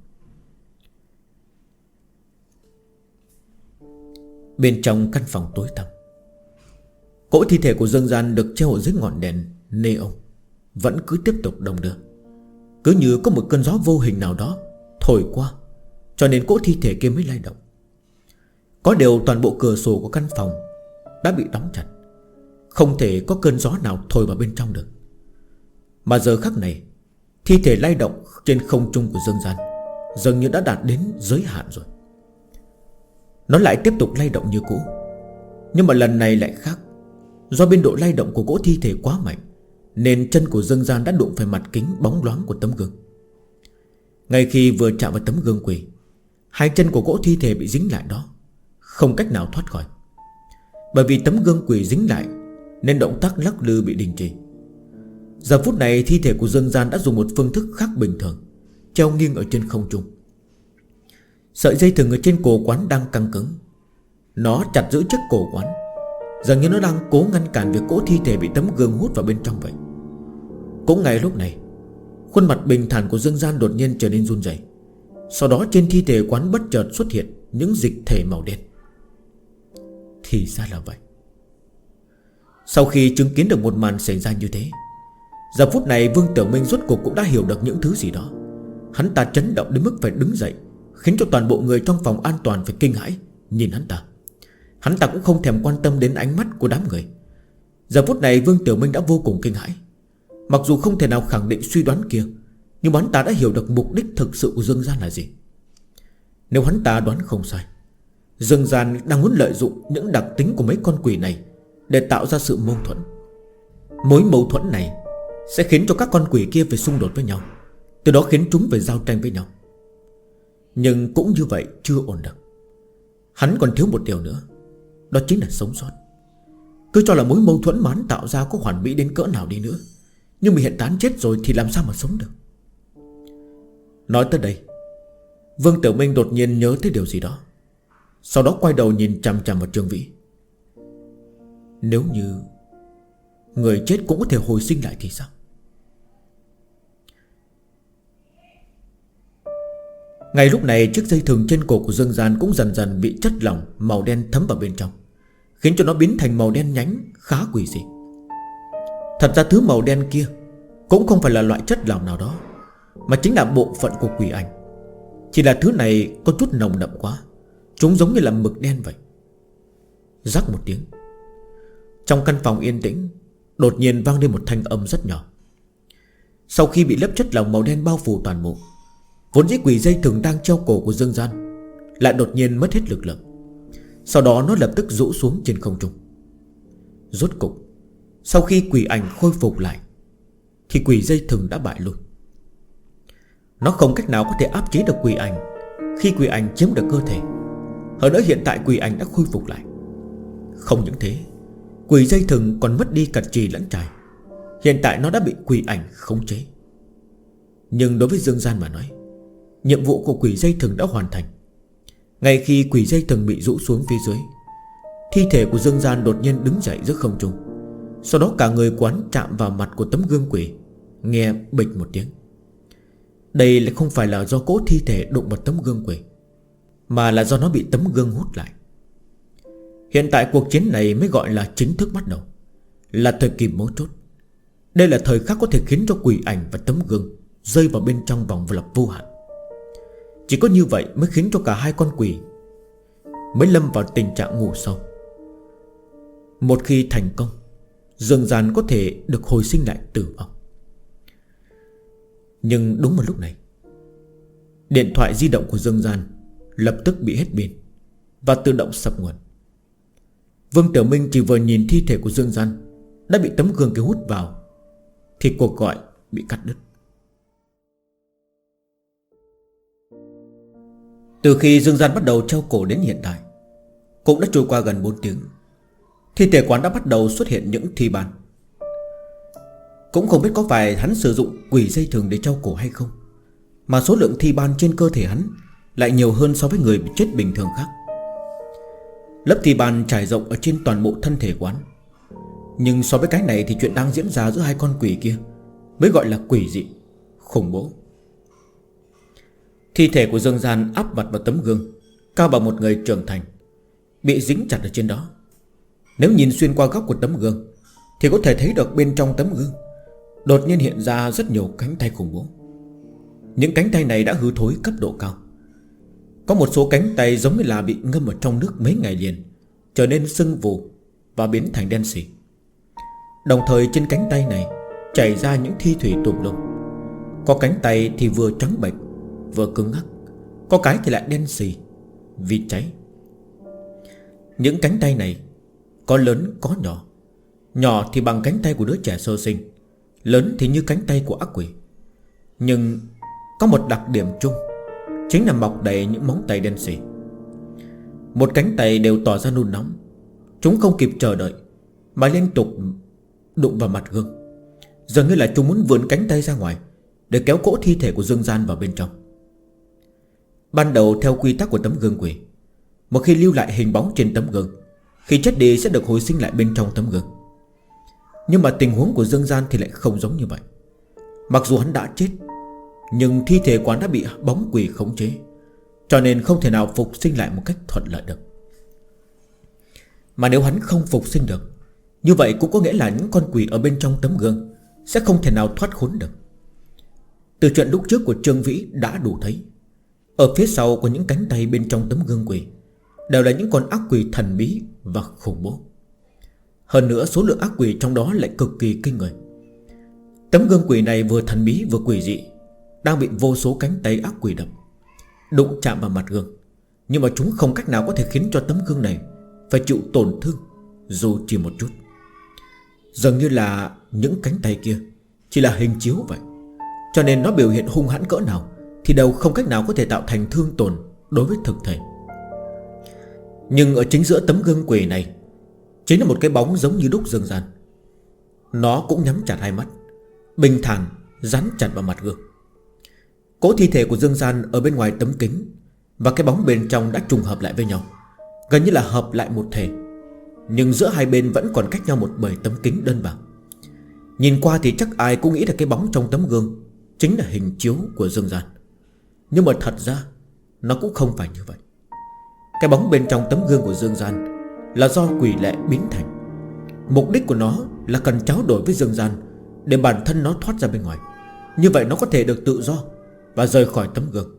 Bên trong căn phòng tối tăm, cỗ thi thể của Dương Gian được treo ở dưới ngọn đèn neon vẫn cứ tiếp tục đong đưa. Cứ như có một cơn gió vô hình nào đó thổi qua, cho nên cỗ thi thể kia mới lay động. Có điều toàn bộ cửa sổ của căn phòng đã bị đóng chặt, không thể có cơn gió nào thổi vào bên trong được. Mà giờ khắc này, thi thể lay động trên không trung của Dương Gian dường như đã đạt đến giới hạn rồi. Nó lại tiếp tục lay động như cũ, nhưng mà lần này lại khác. Do biên độ lay động của cỗ thi thể quá mạnh, nên chân của Dương Gian đã đụng phải mặt kính bóng loáng của tấm gương. Ngay khi vừa chạm vào tấm gương quỷ, hai chân của cỗ thi thể bị dính lại đó, không cách nào thoát khỏi. Bởi vì tấm gương quỷ dính lại, nên động tác lắc lư bị đình trì. Giờ phút này thi thể của Dương Gian đã dùng một phương thức khác bình thường, treo nghiêng ở trên không trung. Sợi dây thừng ở trên cổ quán đang căng cứng, nó chặt giữ chiếc cổ quán, dường như nó đang cố ngăn cản việc cỗ thi thể bị tấm gương hút vào bên trong vậy. Cũng ngay lúc này, khuôn mặt bình thản của Dương Gian đột nhiên trở nên run rẩy. Sau đó trên thi thể quán bất chợt xuất hiện những dịch thể màu đen. Thì ra là vậy. Sau khi chứng kiến được một màn xảy ra như thế, giờ phút này Vương Tiểu Minh rốt cuộc cũng đã hiểu được những thứ gì đó. Hắn ta chấn động đến mức phải đứng dậy, khiến cho toàn bộ người trong phòng an toàn phải kinh hãi nhìn hắn ta. Hắn ta cũng không thèm quan tâm đến ánh mắt của đám người. Giờ phút này Vương Tiểu Minh đã vô cùng kinh hãi. Mặc dù không thể nào khẳng định suy đoán kia, nhưng hắn ta đã hiểu được mục đích thực sự của Dương Gian là gì. Nếu hắn ta đoán không sai, Dương Gian đang muốn lợi dụng những đặc tính của mấy con quỷ này để tạo ra sự mâu thuẫn. Mối mâu thuẫn này sẽ khiến cho các con quỷ kia phải xung đột với nhau, từ đó khiến chúng phải giao tranh với nhau. Nhưng cũng như vậy chưa ổn được. Hắn còn thiếu một điều nữa, đó chính là sống sót. Cứ cho là mối mâu thuẫn mà hắn tạo ra có hoàn mỹ đến cỡ nào đi nữa, nhưng mà hiện tại hắn chết rồi thì làm sao mà sống được. Nói tới đây, Vương Tiểu Minh đột nhiên nhớ tới điều gì đó. Sau đó quay đầu nhìn chằm chằm vào Trương Vĩ. Nếu như người chết cũng có thể hồi sinh lại thì sao? Ngay lúc này chiếc dây thừng trên cổ của Dương Gian cũng dần dần bị chất lỏng màu đen thấm vào bên trong, khiến cho nó biến thành màu đen nhánh khá quỷ dị. Thật ra thứ màu đen kia cũng không phải là loại chất lỏng nào đó, mà chính là bộ phận của quỷ ảnh. Chỉ là thứ này có chút nồng đậm quá, chúng giống như là mực đen vậy. Rắc một tiếng, trong căn phòng yên tĩnh, đột nhiên vang lên một thanh âm rất nhỏ. Sau khi bị lớp chất lỏng màu đen bao phủ toàn bộ, vốn dĩ quỷ dây thừng đang treo cổ của Dương Gian lại đột nhiên mất hết lực lượng. Sau đó nó lập tức rũ xuống trên không trung. Rốt cục, sau khi quỷ ảnh khôi phục lại, thì quỷ dây thừng đã bại lui. Nó không cách nào có thể áp chế được quỷ ảnh khi quỷ ảnh chiếm được cơ thể. Hơn nữa hiện tại quỷ ảnh đã khôi phục lại. Không những thế, quỷ dây thừng còn mất đi cả trì lẫn trài. Hiện tại nó đã bị quỷ ảnh khống chế. Nhưng đối với Dương Gian mà nói, nhiệm vụ của quỷ dây thừng đã hoàn thành. Ngay khi quỷ dây thừng bị rũ xuống phía dưới, thi thể của Dương Gian đột nhiên đứng dậy giữa không trung. Sau đó cả người quán chạm vào mặt của tấm gương quỷ, nghe bịch một tiếng. Đây lại không phải là do cỗ thi thể đụng vào tấm gương quỷ, mà là do nó bị tấm gương hút lại. Hiện tại cuộc chiến này mới gọi là chính thức bắt đầu, là thời kỳ mấu chốt. Đây là thời khắc có thể khiến cho quỷ ảnh và tấm gương rơi vào bên trong vòng lặp vô hạn. Chỉ có như vậy mới khiến cho cả hai con quỷ mới lâm vào tình trạng ngủ sâu. Một khi thành công, Dương Gian có thể được hồi sinh lại tử vong. Nhưng đúng vào lúc này, điện thoại di động của Dương Gian lập tức bị hết pin và tự động sập nguồn. Vương Tiểu Minh chỉ vừa nhìn thi thể của Dương Gian đã bị tấm gương kia hút vào thì cuộc gọi bị cắt đứt. Từ khi Dương Gian bắt đầu treo cổ đến hiện tại cũng đã trôi qua gần 4 tiếng. Thi thể quán đã bắt đầu xuất hiện những thi ban. Cũng không biết có phải hắn sử dụng quỷ dây thừng để treo cổ hay không, mà số lượng thi ban trên cơ thể hắn lại nhiều hơn so với người chết bình thường khác. Lớp thi ban trải rộng ở trên toàn bộ thân thể quán. Nhưng so với cái này thì chuyện đang diễn ra giữa hai con quỷ kia mới gọi là quỷ dị, khủng bố. Thi thể của Dương Gian áp mặt vào tấm gương cao bằng một người trưởng thành, bị dính chặt ở trên đó. Nếu nhìn xuyên qua góc của tấm gương thì có thể thấy được bên trong tấm gương đột nhiên hiện ra rất nhiều cánh tay khủng bố. Những cánh tay này đã hư thối cấp độ cao. Có một số cánh tay giống như là bị ngâm ở trong nước mấy ngày liền, trở nên sưng vù và biến thành đen xì. Đồng thời trên cánh tay này chảy ra những thi thủy tùm lum. Có cánh tay thì vừa trắng bệch vừa cứng ngắc, có cái thì lại đen xì vì cháy. Những cánh tay này có lớn có nhỏ. Nhỏ thì bằng cánh tay của đứa trẻ sơ sinh, lớn thì như cánh tay của ác quỷ. Nhưng có một đặc điểm chung, chính là mọc đầy những móng tay đen xì. Một cánh tay đều tỏ ra nôn nóng. Chúng không kịp chờ đợi mà liên tục đụng vào mặt gương, dường như là chúng muốn vươn cánh tay ra ngoài để kéo cỗ thi thể của Dương Gian vào bên trong. Ban đầu theo quy tắc của tấm gương quỷ, một khi lưu lại hình bóng trên tấm gương, khi chết đi sẽ được hồi sinh lại bên trong tấm gương. Nhưng mà tình huống của Dương Gian thì lại không giống như vậy. Mặc dù hắn đã chết, nhưng thi thể quán đã bị bóng quỷ khống chế, cho nên không thể nào phục sinh lại một cách thuận lợi được. Mà nếu hắn không phục sinh được, như vậy cũng có nghĩa là những con quỷ ở bên trong tấm gương sẽ không thể nào thoát khốn được. Từ chuyện lúc trước của Trương Vĩ đã đủ thấy, ở phía sau của những cánh tay bên trong tấm gương quỷ đều là những con ác quỷ thần bí và khủng bố. Hơn nữa số lượng ác quỷ trong đó lại cực kỳ kinh người. Tấm gương quỷ này vừa thần bí vừa quỷ dị, đang bị vô số cánh tay ác quỷ đập, đụng chạm vào mặt gương. Nhưng mà chúng không cách nào có thể khiến cho tấm gương này phải chịu tổn thương dù chỉ một chút. Dường như là những cánh tay kia chỉ là hình chiếu vậy, cho nên nó biểu hiện hung hãn cỡ nào thì đều không cách nào có thể tạo thành thương tổn đối với thực thể. Nhưng ở chính giữa tấm gương quỷ này chính là một cái bóng giống như đúc Dương Gian. Nó cũng nhắm chặt hai mắt, bình thản dán chặt vào mặt gương. Cỗ thi thể của Dương Gian ở bên ngoài tấm kính và cái bóng bên trong đã trùng hợp lại với nhau, gần như là hợp lại một thể. Nhưng giữa hai bên vẫn còn cách nhau một bầy tấm kính đơn bạc. Nhìn qua thì chắc ai cũng nghĩ là cái bóng trong tấm gương chính là hình chiếu của Dương Gian. Nhưng mà thật ra nó cũng không phải như vậy. Cái bóng bên trong tấm gương của Dương Gian là do quỷ lệ biến thành. Mục đích của nó là cần tráo đổi với Dương Gian để bản thân nó thoát ra bên ngoài. Như vậy nó có thể được tự do và rời khỏi tấm gương.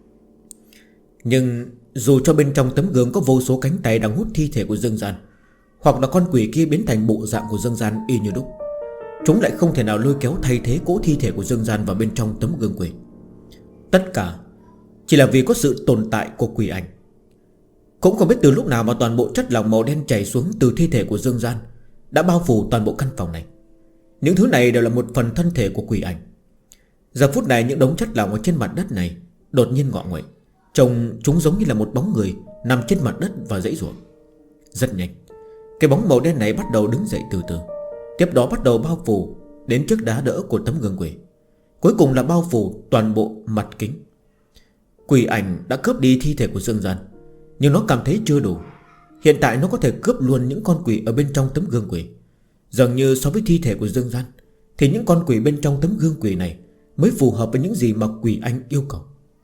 Nhưng dù cho bên trong tấm gương có vô số cánh tay đang hút thi thể của Dương Gian, hoặc là con quỷ kia biến thành bộ dạng của Dương Gian y như đúc, chúng lại không thể nào lôi kéo thay thế cỗ thi thể của Dương Gian vào bên trong tấm gương quỷ. Tất cả chỉ là vì có sự tồn tại của quỷ ảnh. Cũng không biết từ lúc nào mà toàn bộ chất lỏng màu đen chảy xuống từ thi thể của Dương Gian đã bao phủ toàn bộ căn phòng này. Những thứ này đều là một phần thân thể của quỷ ảnh. Giờ phút này những đống chất lỏng ở trên mặt đất này đột nhiên ngọ nguậy, trông chúng giống như là một bóng người nằm trên mặt đất và giãy giụa. Rất nhanh, cái bóng màu đen này bắt đầu đứng dậy từ từ, tiếp đó bắt đầu bao phủ đến trước đá đỡ của tấm gương quỷ, cuối cùng là bao phủ toàn bộ mặt kính. Quỷ ảnh đã cướp đi thi thể của Dương Gian, nhưng nó cảm thấy chưa đủ. Hiện tại nó có thể cướp luôn những con quỷ ở bên trong tấm gương quỷ. Dường như so với thi thể của Dương Gian thì những con quỷ bên trong tấm gương quỷ này mới phù hợp với những gì mà quỷ ảnh yêu cầu.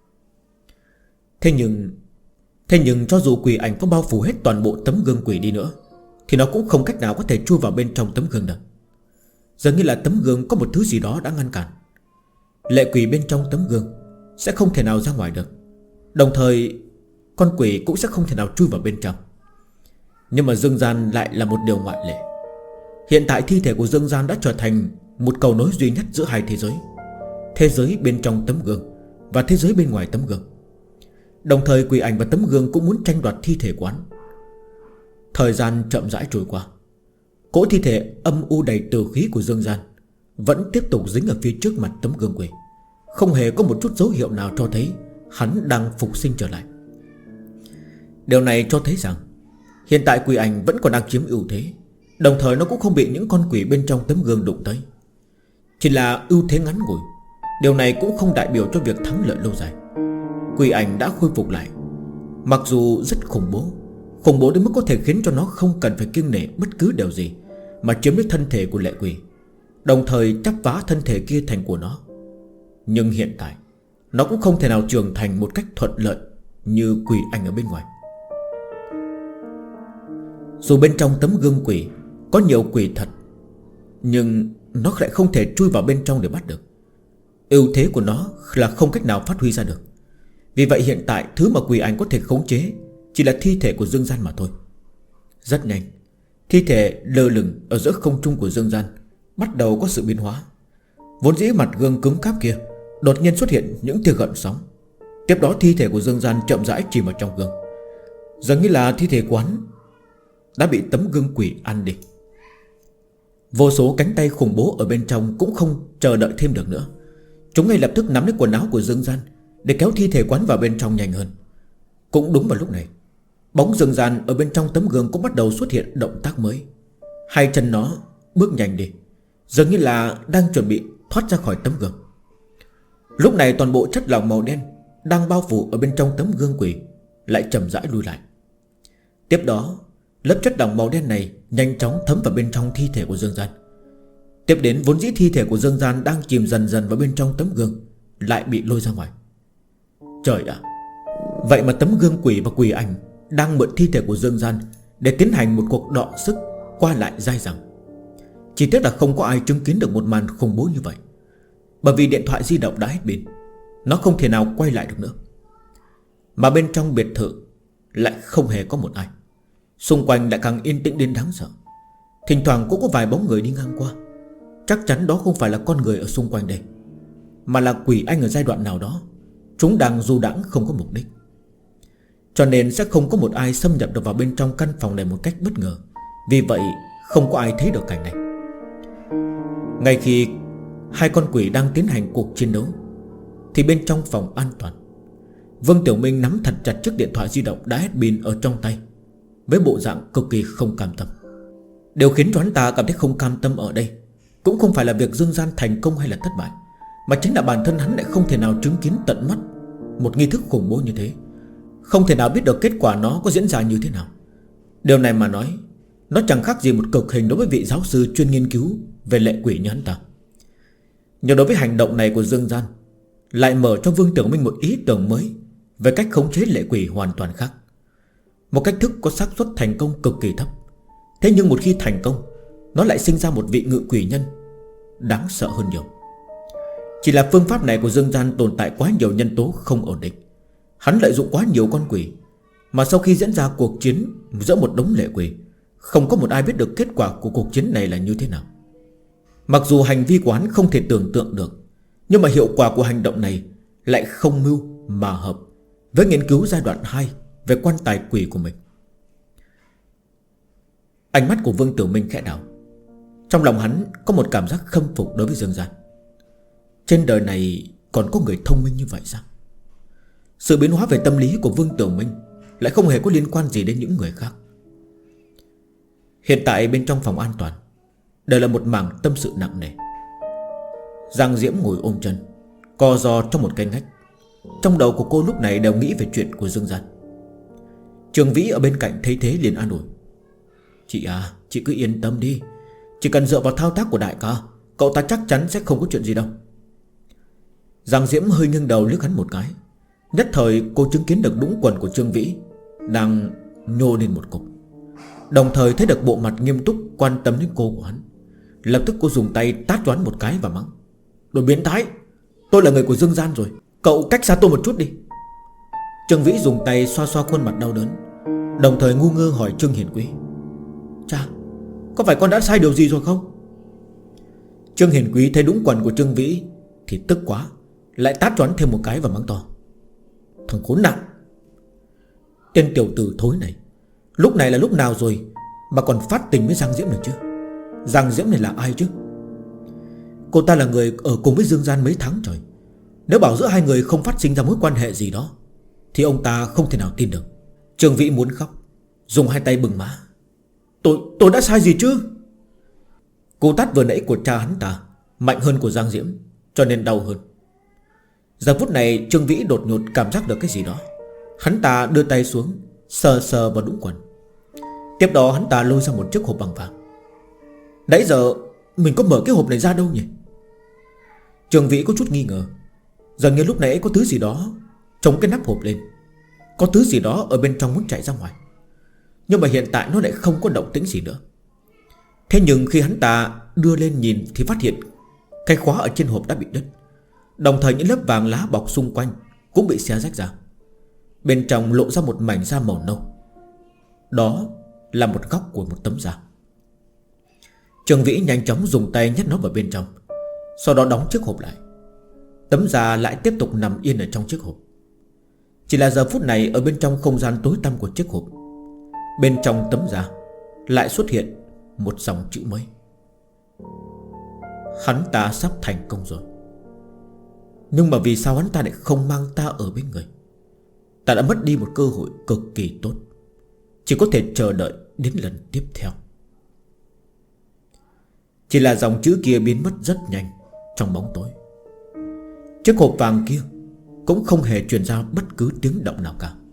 Thế nhưng cho dù quỷ ảnh có bao phủ hết toàn bộ tấm gương quỷ đi nữa thì nó cũng không cách nào có thể chui vào bên trong tấm gương được. Dường như là tấm gương có một thứ gì đó đã ngăn cản. Lệ quỷ bên trong tấm gương sẽ không thể nào ra ngoài được, đồng thời con quỷ cũng sẽ không thể nào chui vào bên trong. Nhưng mà Dương Gian lại là một điều ngoại lệ. Hiện tại thi thể của Dương Gian đã trở thành một cầu nối duy nhất giữa hai thế giới: thế giới bên trong tấm gương và thế giới bên ngoài tấm gương. Đồng thời quỷ ảnh và tấm gương cũng muốn tranh đoạt thi thể quán. Thời gian chậm rãi trôi qua, cỗ thi thể âm u đầy tử khí của Dương Gian vẫn tiếp tục dính ở phía trước mặt tấm gương quỷ, không hề có một chút dấu hiệu nào cho thấy hắn đang phục sinh trở lại. Điều này cho thấy rằng hiện tại quỷ ảnh vẫn còn đang chiếm ưu thế, đồng thời nó cũng không bị những con quỷ bên trong tấm gương đụng tới. Chỉ là ưu thế ngắn ngủi, điều này cũng không đại biểu cho việc thắng lợi lâu dài. Quỷ ảnh đã khôi phục lại, mặc dù rất khủng bố đến mức có thể khiến cho nó không cần phải kiêng nể bất cứ điều gì mà chiếm lấy thân thể của lệ quỷ, đồng thời chắp vá thân thể kia thành của nó. Nhưng hiện tại nó cũng không thể nào trưởng thành một cách thuận lợi như quỷ ảnh ở bên ngoài. Dù bên trong tấm gương quỷ có nhiều quỷ thật, nhưng nó lại không thể chui vào bên trong để bắt được. Ưu thế của nó là không cách nào phát huy ra được. Vì vậy hiện tại thứ mà quỷ ảnh có thể khống chế chỉ là thi thể của Dương Gian mà thôi. Rất nhanh, thi thể lơ lửng ở giữa không trung của Dương Gian bắt đầu có sự biến hóa. Vốn dĩ mặt gương cứng cáp kia đột nhiên xuất hiện những tia gợn sóng. Tiếp đó thi thể của Dương Gian chậm rãi chìm vào trong gương, dường như là thi thể quán đã bị tấm gương quỷ ăn đi. Vô số cánh tay khủng bố ở bên trong cũng không chờ đợi thêm được nữa. Chúng ngay lập tức nắm lấy quần áo của Dương Gian để kéo thi thể quán vào bên trong nhanh hơn. Cũng đúng vào lúc này, bóng Dương Gian ở bên trong tấm gương cũng bắt đầu xuất hiện động tác mới. Hai chân nó bước nhanh đi, dường như là đang chuẩn bị thoát ra khỏi tấm gương. Lúc này toàn bộ chất lỏng màu đen đang bao phủ ở bên trong tấm gương quỷ lại chậm rãi lui lại. Tiếp đó lớp chất lỏng màu đen này nhanh chóng thấm vào bên trong thi thể của Dương Gian. Tiếp đến vốn dĩ thi thể của Dương Gian đang chìm dần dần vào bên trong tấm gương lại bị lôi ra ngoài. Trời ạ! Vậy mà tấm gương quỷ và quỷ ảnh đang mượn thi thể của Dương Gian để tiến hành một cuộc đọ sức qua lại dai dẳng. Chỉ tiếc là không có ai chứng kiến được một màn khủng bố như vậy, bởi vì điện thoại di động đã hết pin, nó không thể nào quay lại được nữa. Mà bên trong biệt thự lại không hề có một ai. Xung quanh lại càng yên tĩnh đến đáng sợ. Thỉnh thoảng cũng có vài bóng người đi ngang qua. Chắc chắn đó không phải là con người ở xung quanh đây, mà là quỷ anh ở giai đoạn nào đó. Chúng đang du đãng không có mục đích, cho nên sẽ không có một ai xâm nhập được vào bên trong căn phòng này một cách bất ngờ. Vì vậy không có ai thấy được cảnh này. Ngay khi hai con quỷ đang tiến hành cuộc chiến đấu thì bên trong phòng an toàn, Vương Tiểu Minh nắm thật chặt chiếc điện thoại di động đã hết pin ở trong tay, với bộ dạng cực kỳ không cam tâm. Điều khiến cho hắn ta cảm thấy không cam tâm ở đây cũng không phải là việc Dương Gian thành công hay là thất bại, mà chính là bản thân hắn lại không thể nào chứng kiến tận mắt một nghi thức khủng bố như thế, không thể nào biết được kết quả nó có diễn ra như thế nào. Điều này mà nói, nó chẳng khác gì một cực hình đối với vị giáo sư chuyên nghiên cứu về lệ quỷ như hắn ta. Nhưng đối với hành động này của Dương Gian lại mở cho Vương Tiểu Minh một ý tưởng mới về cách khống chế lệ quỷ hoàn toàn khác. Một cách thức có xác suất thành công cực kỳ thấp. Thế nhưng một khi thành công, nó lại sinh ra một vị ngự quỷ nhân đáng sợ hơn nhiều. Chỉ là phương pháp này của Dương Gian tồn tại quá nhiều nhân tố không ổn định. Hắn lợi dụng quá nhiều con quỷ, mà sau khi diễn ra cuộc chiến giữa một đống lệ quỷ, không có một ai biết được kết quả của cuộc chiến này là như thế nào. Mặc dù hành vi của hắn không thể tưởng tượng được, nhưng mà hiệu quả của hành động này lại không mưu mà hợp với nghiên cứu giai đoạn 2 về quan tài quỷ của mình. Ánh mắt của Vương Tiểu Minh khẽ đảo. Trong lòng hắn có một cảm giác khâm phục đối với Dương Gian. Trên đời này còn có người thông minh như vậy sao? Sự biến hóa về tâm lý của Vương Tiểu Minh lại không hề có liên quan gì đến những người khác. Hiện tại bên trong phòng an toàn đều là một mảng tâm sự nặng nề. Giang Diễm ngồi ôm chân, co ro trong một cái ngách. Trong đầu của cô lúc này đều nghĩ về chuyện của Dương Gian. Trường Vĩ ở bên cạnh thấy thế liền an ủi. Chị à, chị cứ yên tâm đi. Chỉ cần dựa vào thao tác của đại ca, cậu ta chắc chắn sẽ không có chuyện gì đâu. Giang Diễm hơi nghiêng đầu liếc hắn một cái. Nhất thời cô chứng kiến được đũng quần của Trương Vĩ đang nhô lên một cục, đồng thời thấy được bộ mặt nghiêm túc quan tâm đến cô của hắn. Lập tức cô dùng tay tát cho hắn một cái và mắng. Đồ biến thái, tôi là người của Dương Gian rồi, cậu cách xa tôi một chút đi. Trương Vĩ dùng tay xoa xoa khuôn mặt đau đớn, đồng thời ngu ngơ hỏi Trương Hiền Quý. Cha, có phải con đã sai điều gì rồi không? Trương Hiền Quý thấy đũng quần của Trương Vĩ thì tức quá, lại tát cho hắn thêm một cái và mắng to. Thằng khốn nạn, tên tiểu tử thối này, lúc này là lúc nào rồi mà còn phát tình với Giang Diễm được chứ? Giang Diễm này là ai chứ? Cô ta là người ở cùng với Dương Gian mấy tháng trời. Nếu bảo giữa hai người không phát sinh ra mối quan hệ gì đó thì ông ta không thể nào tin được. Trương Vĩ muốn khóc, dùng hai tay bừng má. Tôi đã sai gì chứ? Cú tát vừa nãy của cha hắn ta mạnh hơn của Giang Diễm, cho nên đau hơn. Giờ phút này Trương Vĩ đột ngột cảm giác được cái gì đó. Hắn ta đưa tay xuống, sờ sờ vào đũng quần. Tiếp đó hắn ta lôi ra một chiếc hộp bằng vàng. Nãy giờ mình có mở cái hộp này ra đâu nhỉ? Trương Vĩ có chút nghi ngờ. Dường như lúc nãy có thứ gì đó chống cái nắp hộp lên, có thứ gì đó ở bên trong muốn chạy ra ngoài, nhưng mà hiện tại nó lại không có động tĩnh gì nữa. Thế nhưng khi hắn ta đưa lên nhìn thì phát hiện cái khóa ở trên hộp đã bị đứt, đồng thời những lớp vàng lá bọc xung quanh cũng bị xé rách ra. Bên trong lộ ra một mảnh da màu nâu. Đó là một góc của một tấm da. Trương Vĩ nhanh chóng dùng tay nhét nó vào bên trong, sau đó đóng chiếc hộp lại. Tấm da lại tiếp tục nằm yên ở trong chiếc hộp. Chỉ là giờ phút này ở bên trong không gian tối tăm của chiếc hộp, bên trong tấm da lại xuất hiện một dòng chữ mới. Hắn ta sắp thành công rồi. Nhưng mà vì sao hắn ta lại không mang ta ở bên người? Ta đã mất đi một cơ hội cực kỳ tốt, chỉ có thể chờ đợi đến lần tiếp theo. Chỉ là dòng chữ kia biến mất rất nhanh trong bóng tối. Chiếc hộp vàng kia cũng không hề truyền ra bất cứ tiếng động nào cả.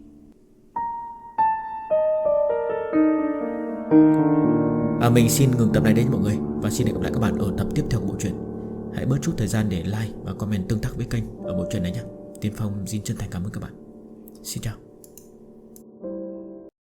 Mình xin ngừng tập này đến mọi người, và xin hẹn gặp lại các bạn ở tập tiếp theo của bộ truyện. Hãy bớt chút thời gian để like và comment tương tác với kênh ở bộ truyện này nhé. Tiến Phong xin chân thành cảm ơn các bạn. Xin chào.